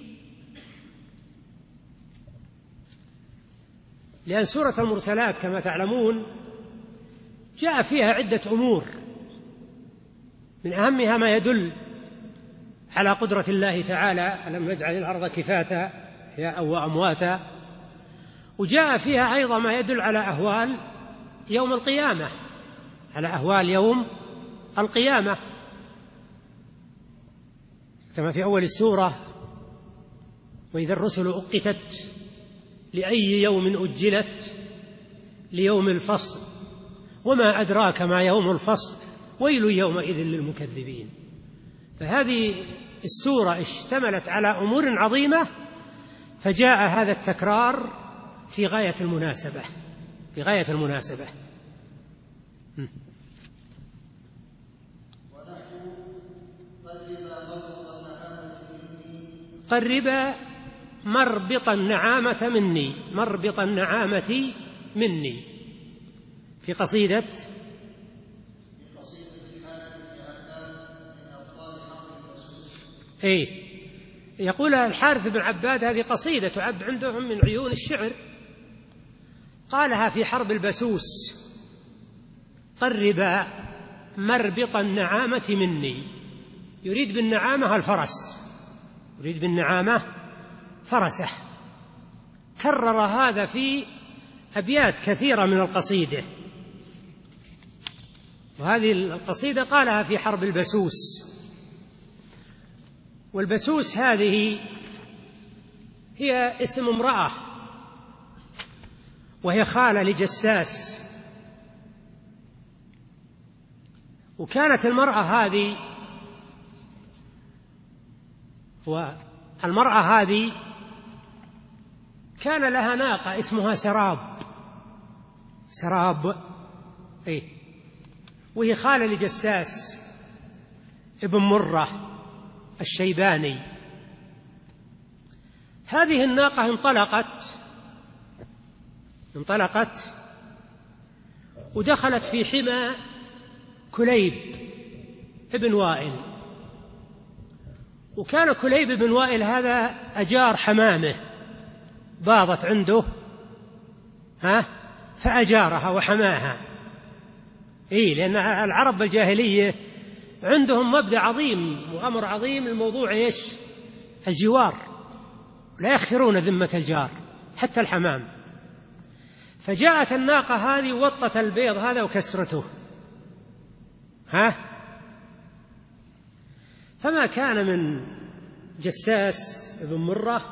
لأن سورة المرسلات كما تعلمون جاء فيها عدة أمور، من أهمها ما يدل على قدرة الله تعالى: ألم نجعل الأرض كفاتا أحياء وأمواتا. وجاء فيها أيضا ما يدل على أهوال يوم القيامة، على أهوال يوم القيامة، كما في أول السورة: وإذا الرسل أقتت لأي يوم أجلت ليوم الفصل وما أدراك ما يوم الفصل ويل يومئذ للمكذبين. فهذه السورة اشتملت على أمور عظيمة، فجاء هذا التكرار في غاية المناسبة. قرب مربط النعامة مني في قصيدة يقول الحارث بن عباد: هذه قصيدة تعد عندهم من عيون الشعر، قالها في حرب البسوس: قرب مربط النعامة مني. يريد بالنعامة الفرس، يريد بالنعامة فرسه. كرر هذا في أبيات كثيرة من القصيدة، وهذه القصيدة قالها في حرب البسوس. والبسوس هذه هي اسم امرأة، وهي خالة لجساس. وكانت المرأة هذه كان لها ناقة اسمها سراب وهي خالة لجساس ابن مرة الشيباني. هذه الناقة انطلقت ودخلت في حمى كليب ابن وائل. وكان كليب بن وائل هذا أجار حمامه، باضت عنده فأجارها وحماها. لأن العرب الجاهلية عندهم مبدأ عظيم وأمر عظيم، الموضوع الجوار، لا يخفرون ذمة الجار حتى الحمام. فجاءت الناقة هذه ووطت البيض هذا وكسرته، فما كان من جساس بن مرة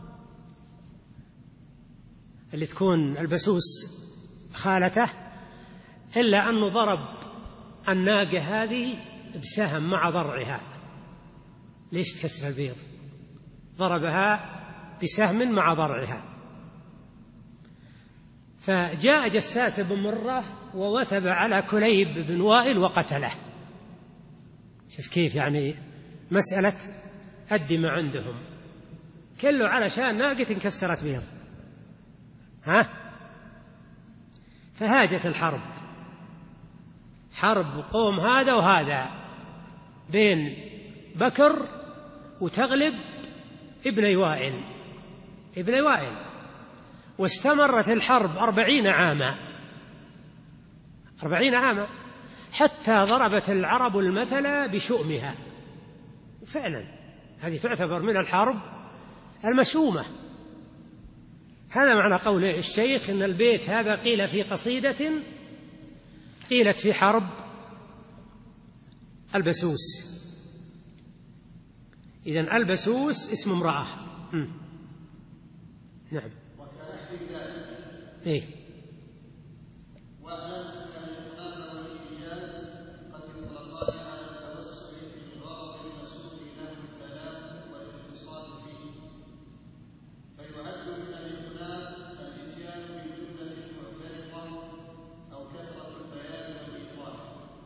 اللي تكون البسوس خالته إلا أنه ضرب الناقة هذه بسهم مع ضرعها. ليش تكسر البيض؟ ضربها بسهم مع ضرعها. فجاء جساس بن مرة ووثب على كليب بن وائل وقتله. شوف كيف يعني مسألة الدماء عندهم كله علشان ناقة انكسرت بيض. فهاجت الحرب، حرب قوم هذا وهذا بين بكر وتغلب ابن وائل، واستمرت الحرب 40 عاما حتى ضربت العرب المثل بشؤمها. فعلا هذه تعتبر من الحرب المشؤومة. هذا معنى قول الشيخ إن البيت هذا قيل في قصيدة قيلت في حرب البسوس. إذن البسوس اسم امرأة. نعم. إيه؟ واعلم أن الإطلاق والإيجاز قد يطلقان على التوسع في الغرض المسوق له الكلام والاقتصاد فيه، فيعد من الإطلاق الإتيان بالجملة المعترضة أو كثرة البيان والإيضاح،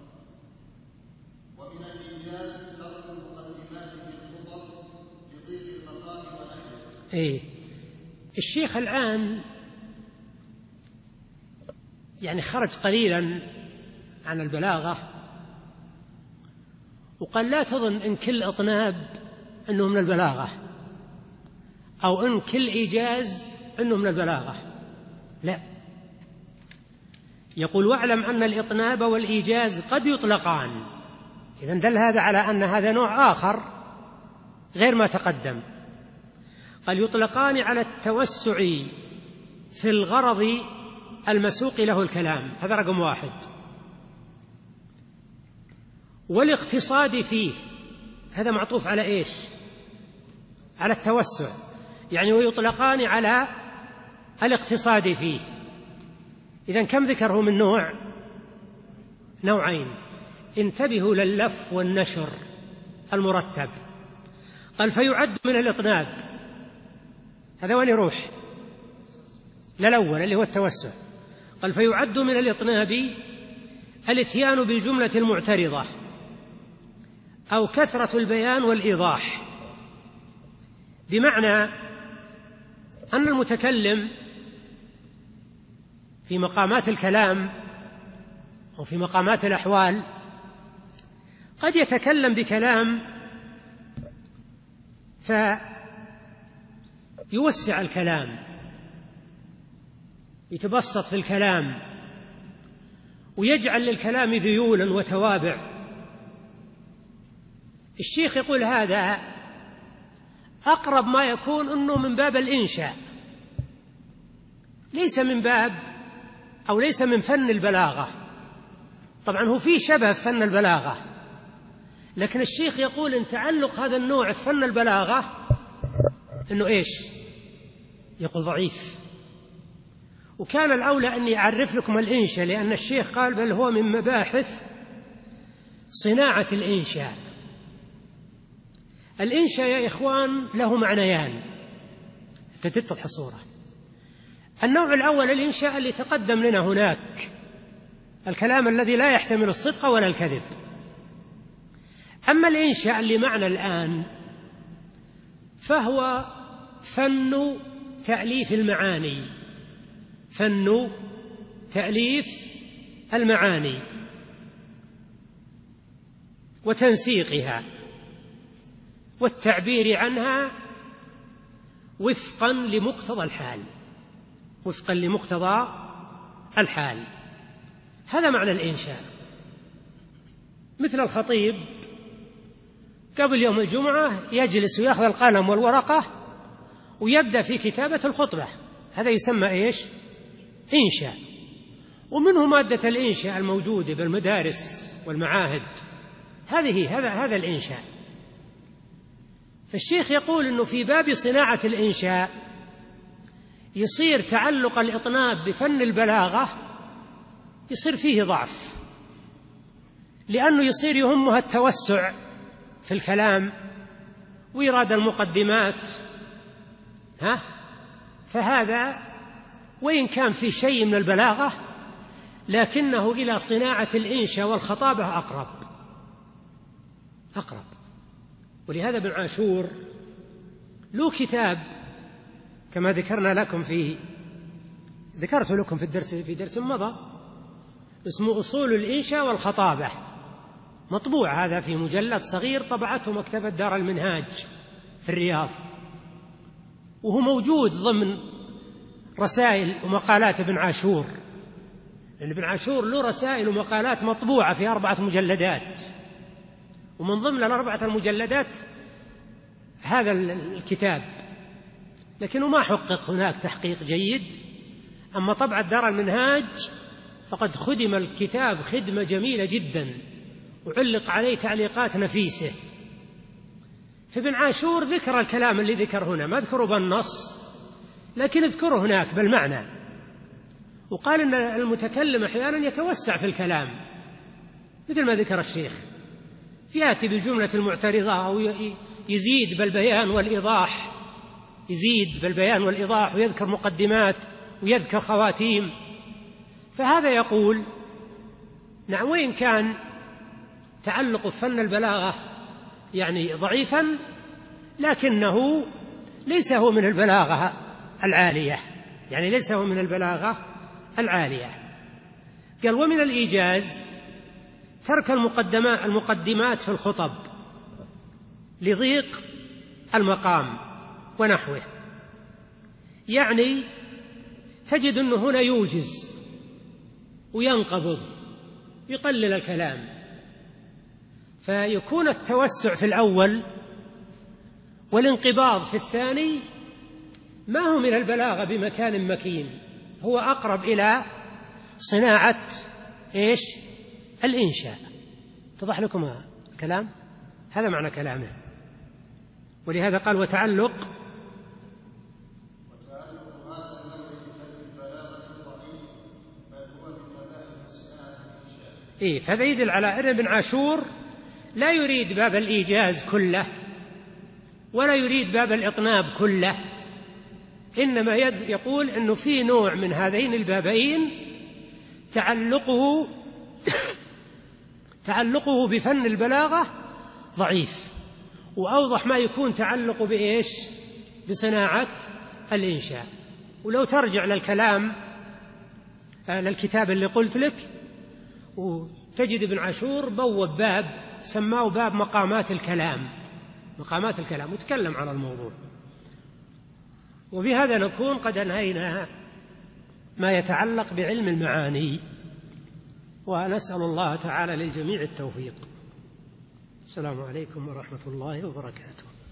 ومن الإيجاز ترك المقدمات بالخطب لضيق المقام ونحوه. إيه؟ الشيخ الآن يعني خرج قليلا عن البلاغة، وقال لا تظن إن كل إطناب أنه من البلاغة أو إن كل إيجاز أنه من البلاغة، لا. يقول واعلم أن الإطناب والإيجاز قد يطلقان. إذن دل هذا على أن هذا نوع آخر غير ما تقدم. قال يطلقان على التوسع في الغرض المسوق له الكلام، هذا رقم 1، والاقتصاد فيه، هذا معطوف على إيش؟ على التوسع، يعني ويطلقان على الاقتصاد فيه. إذن كم ذكره من نوع؟ نوعين. انتبهوا لللف والنشر المرتب. قال فيعد من الإطناب، هذا وين يروح؟ للأول اللي هو التوسع. قال فيعد من الإطناب الاتيان بالجملة المعترضة أو كثرة البيان والإيضاح، بمعنى أن المتكلم في مقامات الكلام أو في مقامات الأحوال قد يتكلم بكلام فيوسع الكلام، يتبسط في الكلام، ويجعل للكلام ذيولا وتوابع. الشيخ يقول هذا أقرب ما يكون أنه من باب الإنشاء، ليس من باب أو ليس من فن البلاغة. طبعا هو فيه شبه فن البلاغة، لكن الشيخ يقول إن تعلق هذا النوع في فن البلاغة أنه إيش؟ يقول ضعيف. وكان الأولى أني أعرف لكم الإنشاء، لأن الشيخ قال بل هو من مباحث صناعة الإنشاء. الإنشاء يا إخوان له معنيان تتضح الصورة. النوع الأول الإنشاء اللي تقدم لنا هناك، الكلام الذي لا يحتمل الصدق ولا الكذب. أما الإنشاء اللي معنا الآن فهو فن تأليف المعاني، فن تأليف المعاني وتنسيقها والتعبير عنها وفقا لمقتضى الحال، وفقا لمقتضى الحال. هذا معنى الإنشاء. مثل الخطيب قبل يوم الجمعة يجلس ويأخذ القلم والورقة ويبدأ في كتابة الخطبة، هذا يسمى إيش؟ إنشاء. ومنه مادة الإنشاء الموجودة بالمدارس والمعاهد، هذا الإنشاء. فالشيخ يقول إنه في باب صناعة الإنشاء يصير تعلق الإطناب بفن البلاغة يصير فيه ضعف، لأنه يصير يهمها التوسع في الكلام وإيراد المقدمات فهذا وإن كان في شيء من البلاغة لكنه إلى صناعة الإنشاء والخطابة أقرب. ولهذا ابن عاشور له كتاب كما ذكرت لكم في درس مضى اسمه أصول الإنشاء والخطابة، مطبوع هذا في مجلد صغير طبعته مكتبة دار المنهاج في الرياض، وهو موجود ضمن رسائل ومقالات ابن عاشور، لأن ابن عاشور له رسائل ومقالات مطبوعة في 4 مجلدات، ومن ضمن 4 المجلدات هذا الكتاب، لكنه ما حقق هناك تحقيق جيد. أما طبعة دار المنهاج فقد خدم الكتاب خدمة جميلة جدا وعلق عليه تعليقات نفيسة. فابن عاشور ذكر الكلام اللي ذكر هنا، ما ذكره بالنص لكن اذكره هناك بالمعنى، وقال إن المتكلم أحيانا يتوسع في الكلام مثل ما ذكر الشيخ، يأتي بالجملة المعترضة أو يزيد بالبيان والإيضاح ويذكر مقدمات ويذكر خواتيم. فهذا يقول نعم وإن كان تعلق فن البلاغة يعني ضعيفا لكنه ليس هو من البلاغة العالية، قال ومن الإيجاز ترك المقدمات في الخطب لضيق المقام ونحوه، يعني تجد أنه هنا يوجز وينقبض يقلل الكلام، فيكون التوسع في الأول والانقباض في الثاني ما هو من البلاغة بمكان مكين، هو أقرب إلى صناعة الإنشاء. اتضح لكم الكلام؟ هذا معنى كلامه. ولهذا قال وتعلق هذا النوع بفن البلاغة الضعيف بل هو من مباحث صناعة الإنشاء. فهذا يدل على أن ابن عاشور لا يريد باب الإيجاز كله ولا يريد باب الإطناب كله، إنما يقول أنه في نوع من هذين البابين تعلقه بفن البلاغة ضعيف، وأوضح ما يكون تعلق بصناعة الإنشاء. ولو ترجع للكتاب اللي قلت لك وتجد ابن عاشور بوب باب سماه باب مقامات الكلام وتكلم على الموضوع. وبهذا نكون قد أنهينا ما يتعلق بعلم المعاني، ونسأل الله تعالى للجميع التوفيق. السلام عليكم ورحمة الله وبركاته.